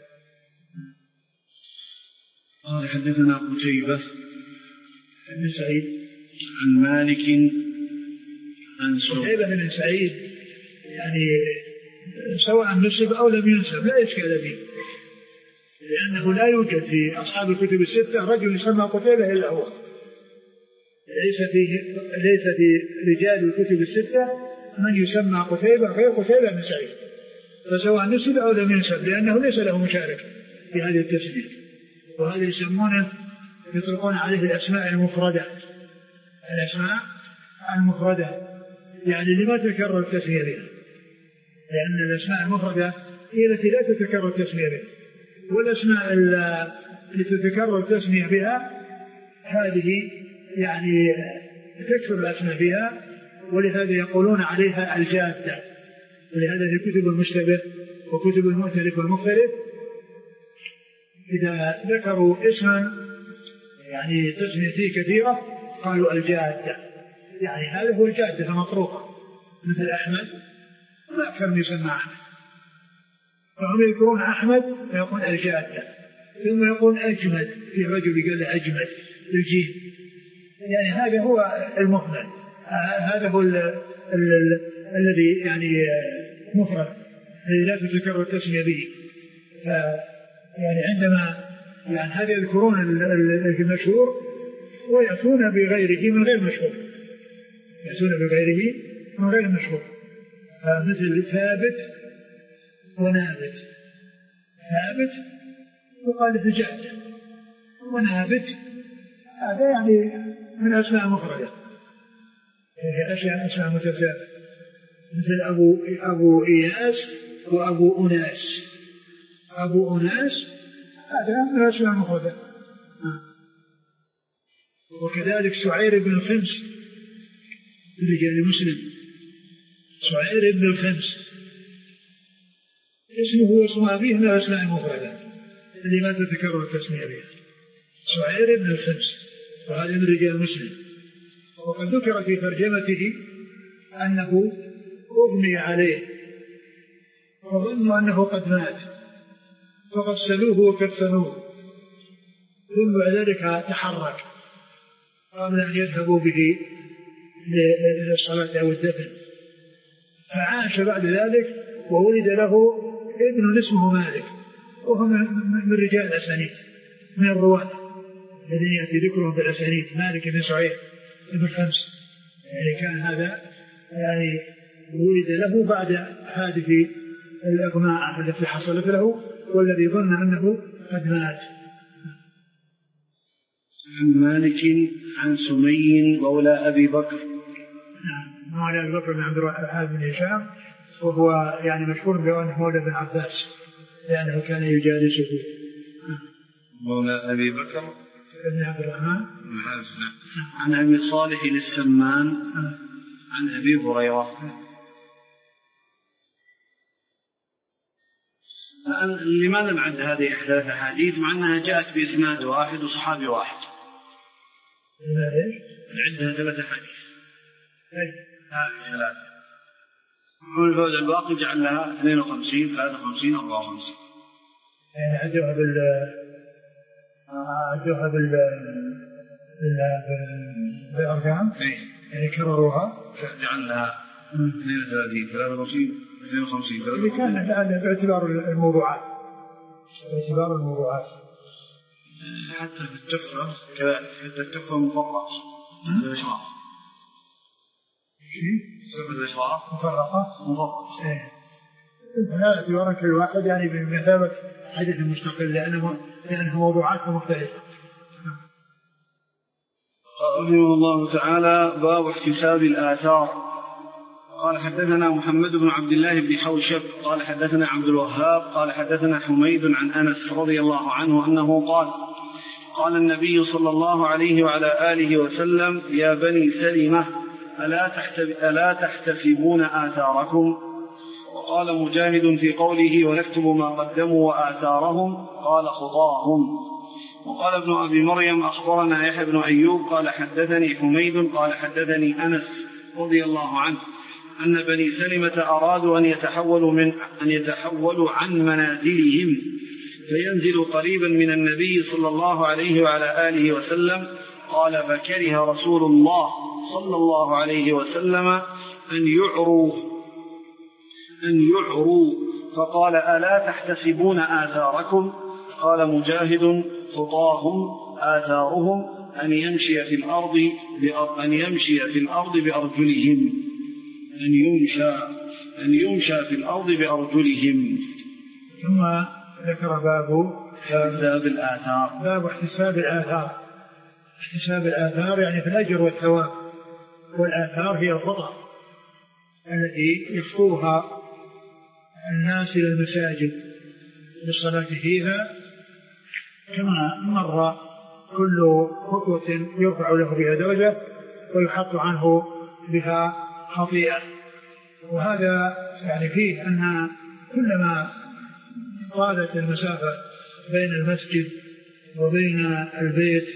قال حدثنا قتيبة بن سعيد عن مالك عن قتيبة بن سعيد يعني سواء نسب أو لم ينسب لا إشكال فيه، لأنه لا يوجد في أصحاب الكتب الستة رجل يسمى قتيبة إلا هو، ليس في ليس في رجال الكتب الستة من يسمى قتيبة غير قتيبة بن سعيد، فسواء نسب أو لم ينسب لأنه ليس له مشارك في هذه التسمية. وهذا يسمونه يطلقون عليه الأسماء المفردة، الأسماء المفردة يعني لما تكرر التسمية بها، لأن الأسماء المفردة هي التي لا تتكرر التسمية بها، والأسماء التي تتكرر التسمية بها هذه يعني تكثر الأسماء بها، ولهذا يقولون عليها الجادة. ولهذا في كتب المشتبه وكتب المؤتلف والمختلف إذا ذكروا اسما يعني تسمية فيه كثيرة قالوا الجادة، يعني هذا هو الجادة مطروقة، مثل أحمد ما أكثر من يسمى أحمد، فهم يذكرون أحمد فيقول الجادة، ثم يقول أجمد، في رجل قال أجمد الجيم، يعني هذا هو المهمل، هذا هو الذي يعني مفرد الذي لا تذكر التسمية به. يعني عندما يعني هذا يذكرون المشهور ويأتون بغيره من غير مشهور، يأتون بغيره من غير مشهور، مثل ثابت ونابت. ثابت يقال ثجاج، ونابت هذا يعني من أسماء مفردة، هي أشياء أسماء متسابقة، مثل أبو أبو إياس وأبو أناس. أبو أناس هذا من أسماء مفردة. وكذلك سعير بن الخمس في رجال مسلم، سعير بن الخمس اسمه واسم أبيه من الأسماء المفردة اللي ما تتكرر التسمية بها. سعير بن الخمس وهذا من رجال مسلم. وقد ذكر في ترجمته أنه أغمي عليه وظنوا أنه قد مات فغسلوه وكفنوه، ثم بعد ذلك تحرك قبل أن يذهبوا به للصلاة أو الدفن، فعاش بعد ذلك وولد له ابن اسمه مالك، وهو من رجال الأسانيد من الرواة الذين يأتي ذكرهم بالأسانيد، مالك بن سعيد بن خمس. يعني كان هذا يعني ولد له بعد هذه الأغماء التي حصلت له، والذي ظن أنه قد مات. عن مالك عن سمي مولى أبي بكر. نعم، مولى أبي بكر بن عبد الرحمن بن هشام، وهو يعني مشهور بأنه مولى بن عباس لأنه كان يجالسه. مولى أبي بكر بن عبد الرحمن. عن أبي صالح السمان عن أبي هريرة. لماذا نعد هذه إحداث أحاديث مع أنها جاءت بإسناد واحد وصحابي واحد؟ عندها ثلاث أحاديث. هذه ثلاثة. والفوز الباقي جعل لها اثنين وخمسين ثلاثة وخمسين أربعة وخمسين. يعني عدوها بال عدوها بال بالأرقام. يعني كرروها. جعل لها اثنين وثلاثين ثلاثة وخمسين اثنين وخمسين. اللي كان باعتبار الموضوعات. باعتبار الموضوعات. حتى في التحفة كذلك، حتى التحفة مفرقة. الإشراف. سبب الإشراف مفرقة. مفرقة. إيه. هذا في ورق الواحد يعني بمثابة حدث مستقل لأنه لأنه موضوعات مختلفة. رحمه الله تعالى. باب احتساب الآثار. قال حدثنا محمد بن عبد الله بن حوشب قال حدثنا عبد الوهاب قال حدثنا حميد عن أنس رضي الله عنه أنه قال قال النبي صلى الله عليه وعلى آله وسلم: يا بني سلمة ألا, تحتب ألا تحتسبون آثاركم؟ وقال مجاهد في قوله: ونكتب ما قدموا وآثارهم، قال خطاهم. وقال ابن أبي مريم: أخبرنا يحيى بن أيوب قال حدثني حميد قال حدثني أنس رضي الله عنه أن بني سلمة أرادوا أن يتحولوا, من أن يتحولوا عن منازلهم فينزل قريبا من النبي صلى الله عليه وعلى آله وسلم. قال: فكره رسول الله صلى الله عليه وسلم أن يعروا أن يعروا فقال: ألا تحتسبون آثاركم؟ قال مجاهد: خطاهم آثارهم أن يمشي في الأرض أن يمشي في الأرض بأرجلهم أن يمشى أن يمشى في الأرض بأرجلهم. ثم ذكر باب احتساب الآثار. باب احتساب الآثار. احتساب الآثار يعني في الأجر والثواب، والآثار هي الخطى التي يخطوها الناس إلى المساجد للصلاة فيها، كما مر كل خطوة يرفع له بها درجة ويحط عنه بها خطيئة. وهذا يعني فيه أن كلما طالت المسافة بين المسجد وبين البيت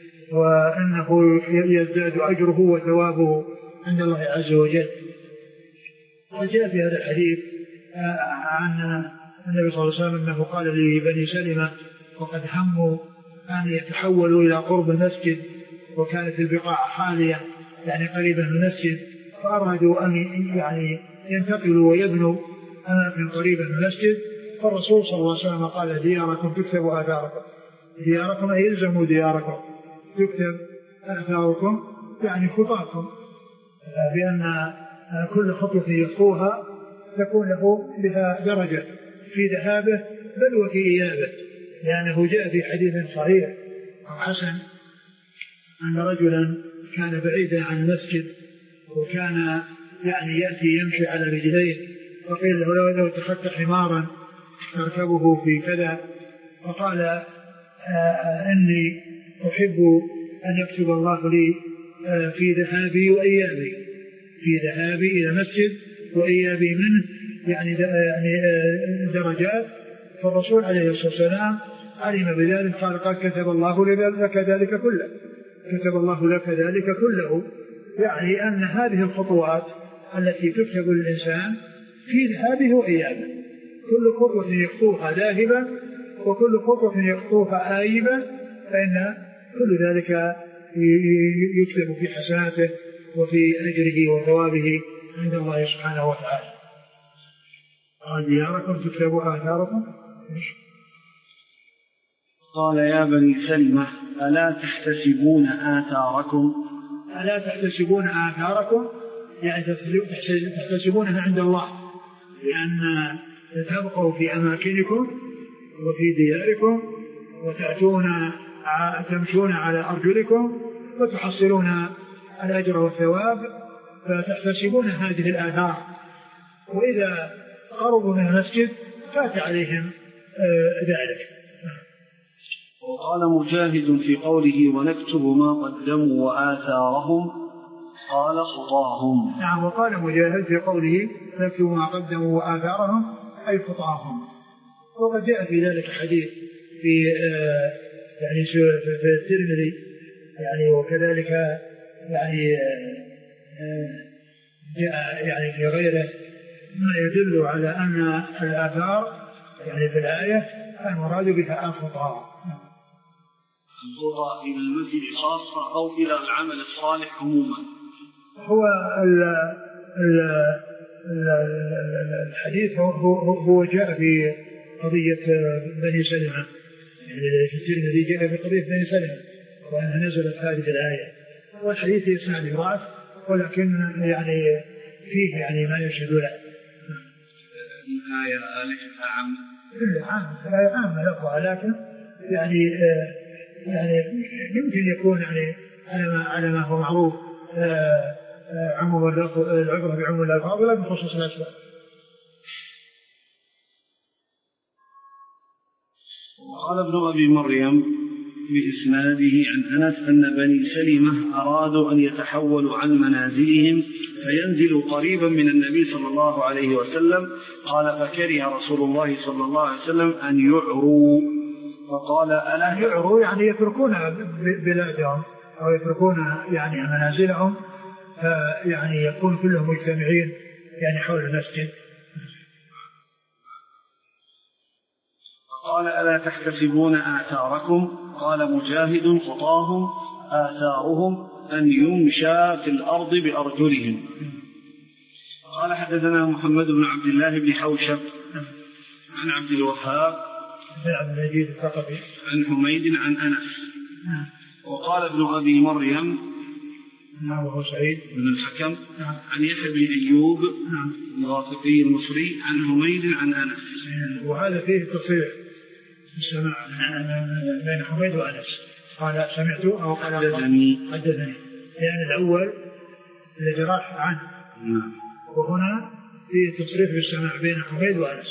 وأنه يزداد أجره وثوابه عند الله عز وجل. وجاء في هذا الحديث عن النبي صلى الله عليه وسلم أنه قال لبني سلمة وقد هموا أن يتحولوا إلى قرب المسجد وكانت البقاع خالية يعني قريبا من المسجد، فأرادوا أن يعني ينتقلوا ويبنوا أماكن قريبة من المسجد، فالرسول صلى الله عليه وسلم قال دياركم تكتب آثاركم، دياركم أي يلزموا دياركم تكتب آثاركم يعني خطاكم، بأن كل خطوة يخطوها تكون له بها درجة في ذهابه بل وفي إيابه، لأنه جاء في حديث صحيح حسن أن رجلا كان بعيدا عن المسجد وكان يعني يأتي يمشي على رجليه، فقيل له لو, لو اتخذت حمارا تركبه في كذا، فقال آه إني أحب أن يكتب الله لي آه في ذهابي وإيابي، في ذهابي إلى مسجد وإيابي منه يعني يعني درجات. فالرسول عليه الصلاة والسلام علم بذلك قال قد كتب الله لك ذلك كله، كتب الله لك ذلك كله، يعني أن هذه الخطوات التي تكتب للإنسان في ذهابه وإيابه، كل خطوة يخطوها ذاهبا وكل خطوة يخطوها آيبا، فإن كل ذلك يكتب في حسناته وفي أجره وثوابه عند الله سبحانه وتعالى. قال دياركم تكتب آثاركم. قال يا بني سلمة ألا تحتسبون آثاركم، ألا تحتسبون آثاركم يعني تحتسبونها عند الله، لأن تبقوا في أماكنكم وفي دياركم وتأتون تمشون على أرجلكم وتحصلون الأجر والثواب، فتحتسبون هذه الآثار، وإذا قربوا من المسجد فات عليهم ذلك. وقال مجاهد في قوله ونكتب ما قدموا وآثارهم قال خطاهم. نعم، وقال مجاهد في قوله نكتب ما قدموا وآثارهم أي خطاهم. وقد جاء في ذلك حديث في يعني في الترمذي يعني، وكذلك يعني جاء يعني في غيره ما يدل على أن الآثار يعني في الآية المراد بها الخطا، الخطا إلى المسجد خاصة أو إلى العمل الصالح عموما. هو ال ال الحديث هو, هو جاء في قضية بني سلمة، يعني في الترمذي جاء في قضية بني سلمة وأنها نزلت هذه الآية، والحديث يسمع لغاية ولكن يعني فيه يعني ما يشهد له. الآية ليست عامة، الآية عامة لفظها، لكن يعني يعني يمكن يكون يعني على ما على ما هو معروف عموم العبرة بعموم الألفاظ لا بخصوص الأسباب. وقال ابن أبي مريم بإسناده عن أنس أن بني سلمة أرادوا أن يتحولوا عن منازلهم فينزلوا قريبا من النبي صلى الله عليه وسلم، قال فكره رسول الله صلى الله عليه وسلم أن يعروا، فقال ألا يعروا يعني يتركون بلادهم أو يتركون يعني منازلهم، يعني يكون كلهم مجتمعين يعني حول المسجد. قال ألا تحتسبون آثاركم، قال مجاهد خطاهم آثارهم أن يمشى في الأرض بأرجلهم. قال حدثنا محمد بن عبد الله بن حوشب عن عبد الوهاب عبد المجيد الثقفي عن حميد عن أنس. وقال ابن أبي مريم وهو سعيد بن الحكم عن يحيى بن أيوب الغافقي المصري عن حميد عن أنس. وهذا فيه تصريح السماع بين حميد وأنس، قال سمعت أو قال حدثني، حدثني، لأن الأول الجراح عنه، وهنا فيه تصريح بالسماع بين حميد وأنس.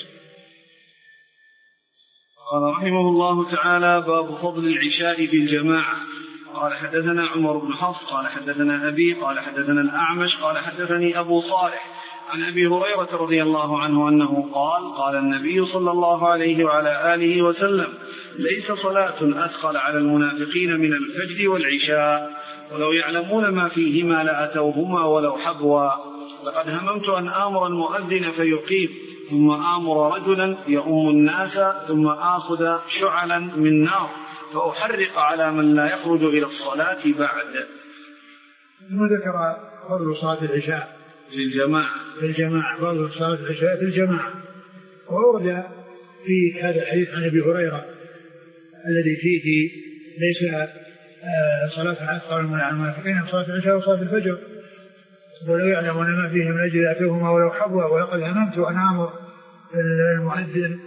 قال رحمه الله تعالى باب فضل العشاء في الجماعة. قال حدثنا عمر بن حفص قال حدثنا أبي قال حدثنا الأعمش قال حدثني أبو صالح عن أبي هريرة رضي الله عنه أنه قال قال النبي صلى الله عليه وعلى آله وسلم ليس صلاة أثقل على المنافقين من الفجر والعشاء، ولو يعلمون ما فيهما لأتوهما ولو حبوا. لقد هممت أن آمر المؤذن فيقيم ثم آمر رجلا يؤم الناس ثم آخذ شعلا من نار فأحرق على من لا يخرج إلى الصلاة بعد. ثم ذكر فضل صلاة العشاء في الجماعة في الجماعة فضل صلاة العشاء في الجماعة. وورد في هذا الحديث عن أبي هريرة الذي فيه ليس صلاة أثقل من المنافقين صلاة العشاء وصلاة الفجر، ولو يعلمون ما فيه من أجل أتوهما ولو حبوا ولقد هممت أن آمر المؤذن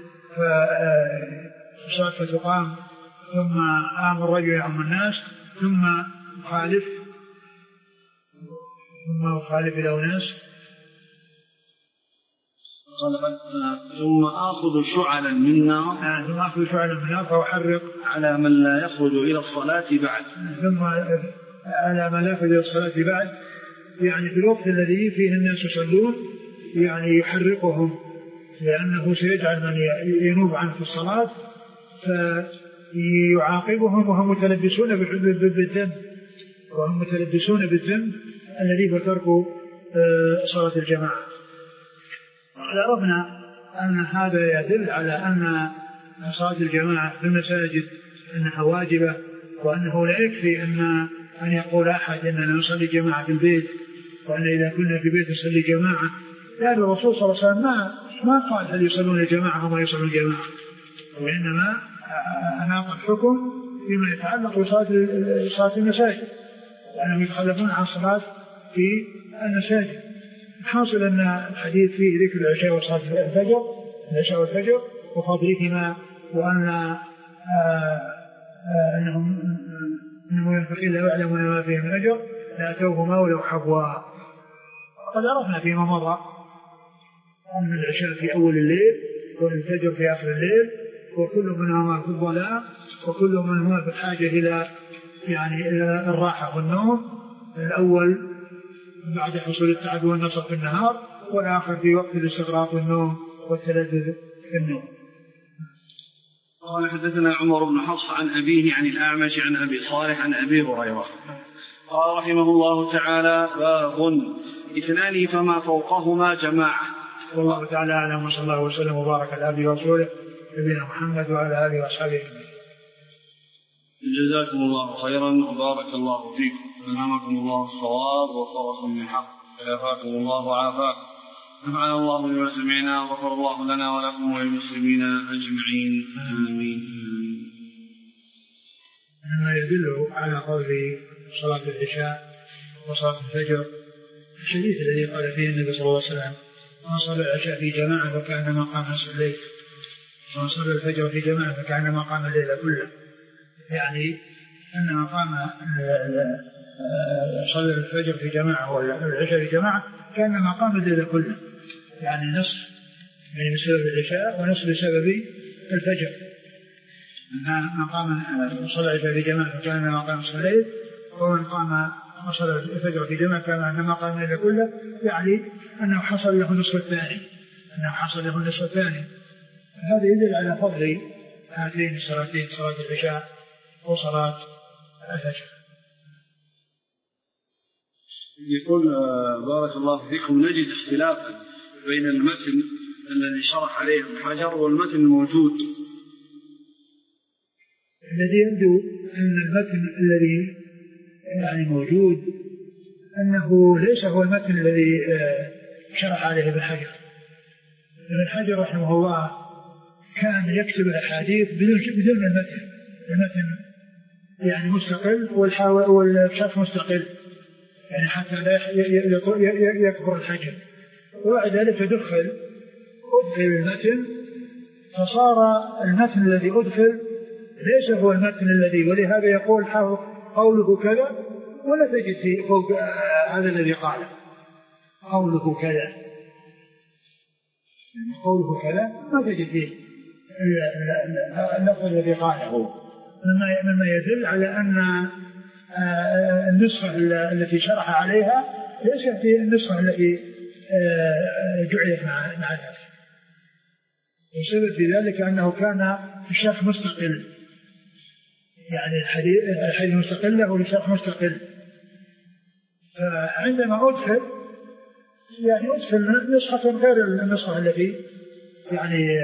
فصلاة فتقام ثم آمر رجل يعم الناس ثم أخالف ثم أخالف إلى أناس ثم آخذ شعلا من نار ثم آخذ شعلا من نار فأحرق على من لا يخرج إلى الصلاة بعد ثم على من لا يخرج إلى الصلاة بعد، يعني في الوقت الذي فيه الناس يصلون يعني يحرقهم، لأنه سيجعل من ينوب عنه في الصلاة فيعاقبهم وهم متلبسون بالذنب وهم متلبسون بالذنب الذي هو ترك صلاة الجماعة. عرفنا أن هذا يدل على أن صلاة الجماعة في المساجد أنها واجبة، وأنه لا يكفي أن أن يقول أحد أننا نصلي جماعة في البيت، وأن إذا كنا في بيت نصلي جماعة، لأن الرسول صلى الله عليه وسلم ما ما قال هل يصلون الجماعة وما يصلون الجماعة، وإنما أناط الحكم فيما يتعلق بصلاة المساجد، وأنهم يتخلفون عن الصلاة في المساجد. حاصل أن الحديث فيه ذكر العشاء وصلاة الفجر العشاء والفجر وفضلهما، وأن آآ آآ أنهم أنهم المنافقين لا يعلمون ما فيه من أجر لأتوهما ولو حبوا. وقد عرفنا فيما مضى أن العشاء في أول الليل والفجر في آخر الليل، وكل منهما في الظلام، وكل منهما في الحاجة إلى يعني إلى الراحة والنوم، الأول بعد حصول التعب والنصر في النهار، والآخر في وقت الاستغراق والنوم والتلذذ في النوم. قال حدثنا عمر بن حفص عن أبيه عن الأعمش عن أبي صالح عن أبي هريرة قال رحمه الله تعالى: باب اثنان فما فوقهما جماعة. والله تعالى أعلم، وصلى الله وسلم وبارك على عبده ورسوله نبينا محمد وعلى آله وأصحابه. جزاكم الله خيرا وبارك الله فيكم، ألهمكم الله الصواب وصركم الحق، وعافاكم الله وعافاكم، نفعنا الله بما سمعنا، وغفر الله لنا ولكم وللمسلمين أجمعين، آمين. مما يدل على قول صلاة العشاء وصلاة الفجر الحديث الذي قال فيه النبي صلى الله عليه وسلم: من صلى العشاء في جماعة فكأنما قام نصف الليل، ومن صلى الفجر في جماعة فكأنما قام الليل كله. يعني أن من قام صلى الفجر في جماعة والعشاء في جماعة كأنما قام الليل كله، يعني نصف يعني بسبب العشاء ونصف بسبب الفجر. من قام صلى العشاء في جماعة فكأنما قام نصف الليل، ومن قام وصل الفجر في جماعة كأنما قام الليل كله، يعني أنه حصل له النصف الثاني أنه حصل له النصف الثاني. هذا يدل على فضل هاتين الصلاتين، صلاة العشاء وصلاة الفجر. يقول بارك الله فيكم: نجد اختلافا بين المتن الذي شرح عليه ابن حجر والمتن الموجود. الذي يبدو أن المتن الذي يعني موجود أنه ليس هو المتن الذي شرح عليه ابن حجر. ابن حجر رحمه الله كان يكتب الأحاديث بدون المتن، المتن يعني مستقل والشرح مستقل، يعني حتى لا يكبر الحجر. وبعد ذلك تدخل أدخل المتن، فصار المتن الذي أدخل ليس هو المتن الذي، ولهذا يقول قوله كذا ولا تجد في فوق هذا الذي قال قوله كذا، قوله كذا ما تجد فيه اللفظ الذي قاله، مما يدل على أن النسخة التي شرح عليها ليست هي النسخة التي جعلت مع الناس. والسبب في ذلك أنه كان الشرح مستقل، يعني الحديث الحديث مستقلة والشرح مستقل. فعندما أدخل يعني أدخل نسخة غير النسخة التي يعني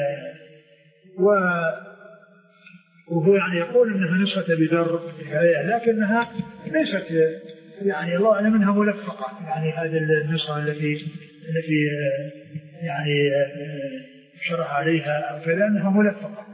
وهو يعني يقول إنها نسخة بذر، لكنها ليست يعني الله أعلم أنها ملفقة، يعني هذه النسخة التي التي يعني شرح عليها أو كذا أنها ملفقة.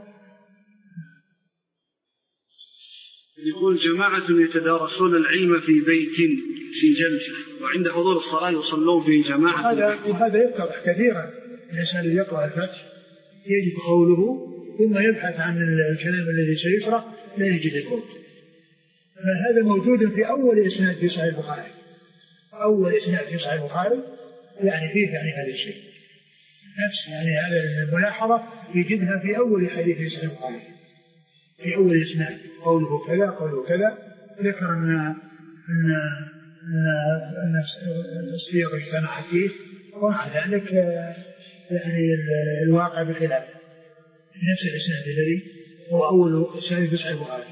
يقول جماعة يتدارسون العلم في بيت في جلسة وعند حضور الصلاة يصلون في جماعة. هذا وهذا يتضح كثيرا. الإنسان يقرأ الفتح يجد قوله ثم يبحث عن الكلام الذي سيقرأ لا يجد القول. فهذا موجود في أول إسناد في صحيح البخاري. أول إسناد في صحيح البخاري يعني فيه يعني هذا الشيء نفس يعني هذا الملاحظة يجدها في أول حديث في صحيح البخاري في أول إسناد قوله كذا قوله كذا. ذكر أن أن أن السياق اجتمع فيه ومع ذلك يعني الواقع بخلافه نفس الإسناد الذي هو أول إسناد في صحيح البخاري.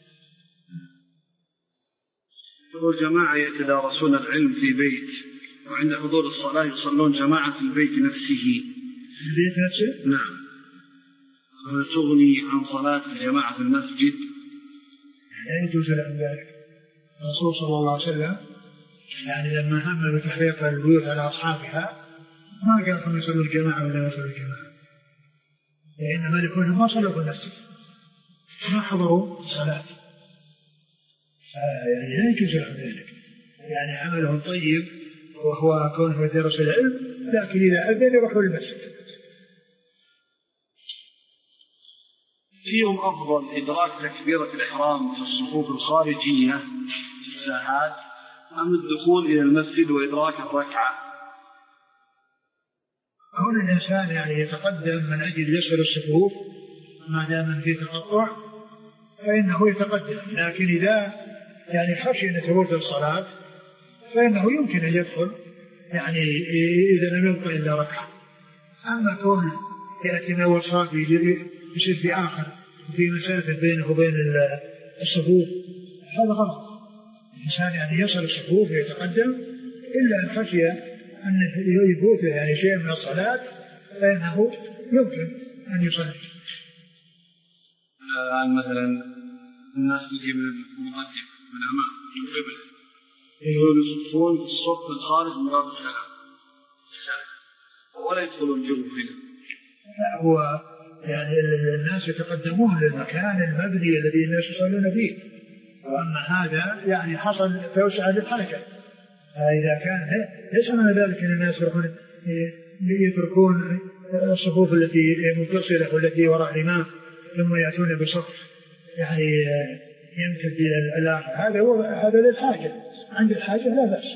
يقول جماعة يتدارسون العلم في بيت وعند حضور الصلاة يصلون جماعة في البيت نفسه. البيت نفسه؟ نعم. تغني عن صلاة الجماعة في المسجد؟ لا يجوز لهم ذلك. الرسول صلى الله عليه وسلم يعني لما هم بتحريق البيوت على أصحابها ما قال لهم يصلوا الجماعة ولا يصلوا الجماعة، لأنما يكونوا ما صلوا في المسجد ما حضروا الصلاة، يعني لا يجوز لهم ذلك. يعني عملهم طيب وهو كونه يدرس العلم، لكن إذا أذن يروحوا المسجد. فيهم أفضل إدراك تكبيرة الإحرام في الصفوف الخارجية في الساحات أم الدخول إلى المسجد وإدراك الركعة؟ هنا الإنسان يعني يتقدم من أجل يصل الصفوف ما دام في تقطع فإنه يتقدم، لكن إذا يعني خشي أن تفوت الصلاة فإنه يمكن أن يدخل يعني إذا لم يبقى إلا ركعة. أما كون يأتي من أول صلاة يصير في آخر وفي مسافة بينه وبين الصفوف هذا غلط. الإنسان يعني يصل الصفوف ويتقدم إلا أن خشي أن يفوته يعني شيء من الصلاة فإنه يمكن أن يصلي. الآن مثلا الناس تجيب المقدم من أمام من قبل يصفون في الصف الخارج من باب السلام ولا يدخلون جوه هنا. لا هو يعني الناس يتقدمون للمكان المبني الذي الناس يصلون فيه، وأما هذا يعني حصل توسعة للحركة. إذا كان ليس من ذلك أن الناس يروحون يتركون الصفوف التي متصلة والتي وراء الإمام ثم يأتون بصف يعني يمتد إلى الآخر. هذا هو هذا للحاجة، عند الحاجة لا بأس.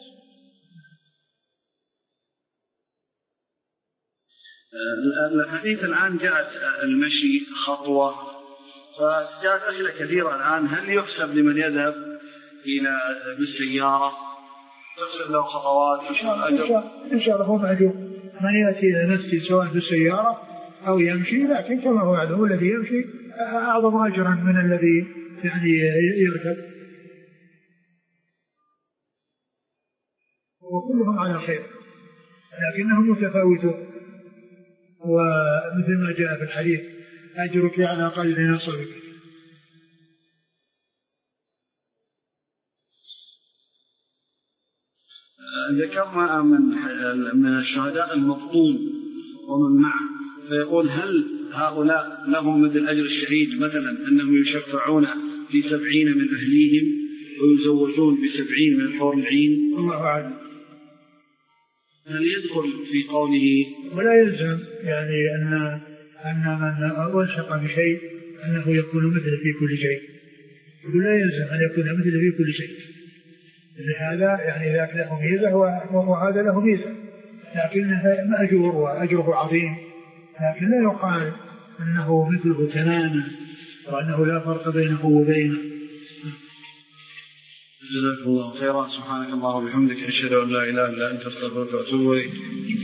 الحديث الآن جاءت المشي خطوة، فجاءت أسئلة كثيرة الآن. هل يحسب لمن يذهب إلى بالسيارة تحسب له خطوات؟ إن شاء الله هو معلوم من يأتي إلى المسجد سواء بالسيارة أو يمشي، لكن كما هو معلوم الذي يمشي أعظم أجرا من الذي يعني يركب، وكلهم على خير لكنهم متفاوتون. ومثل ما جاء في الحديث أجرك على قلب نصرك. ذكرنا من من الشهداء المبطون ومن معه، فيقول هل هؤلاء لهم مثل أجر الشهيد مثلا أنهم يشفعون في سبعين من أهليهم ويزوجون بسبعين من حور العين؟ الله أعلم. هل يدخل في قوله ولا يلزم يعني أن أن من ألحق بشيء أنه يكون مثل في كل شيء، ولا يلزم أن يكون مثل في كل شيء. لهذا يعني ذاك له ميزة وهذا له ميزة، لكنه مأجور وأجره عظيم، لكن لا يقال أنه مثله تماما وأنه لا فرق بينه وبينه. جزاك الله خيرا. سبحانك اللهم وبحمدك أشهد أن لا إله إلا أنت أستغفرك وأتوب إليك.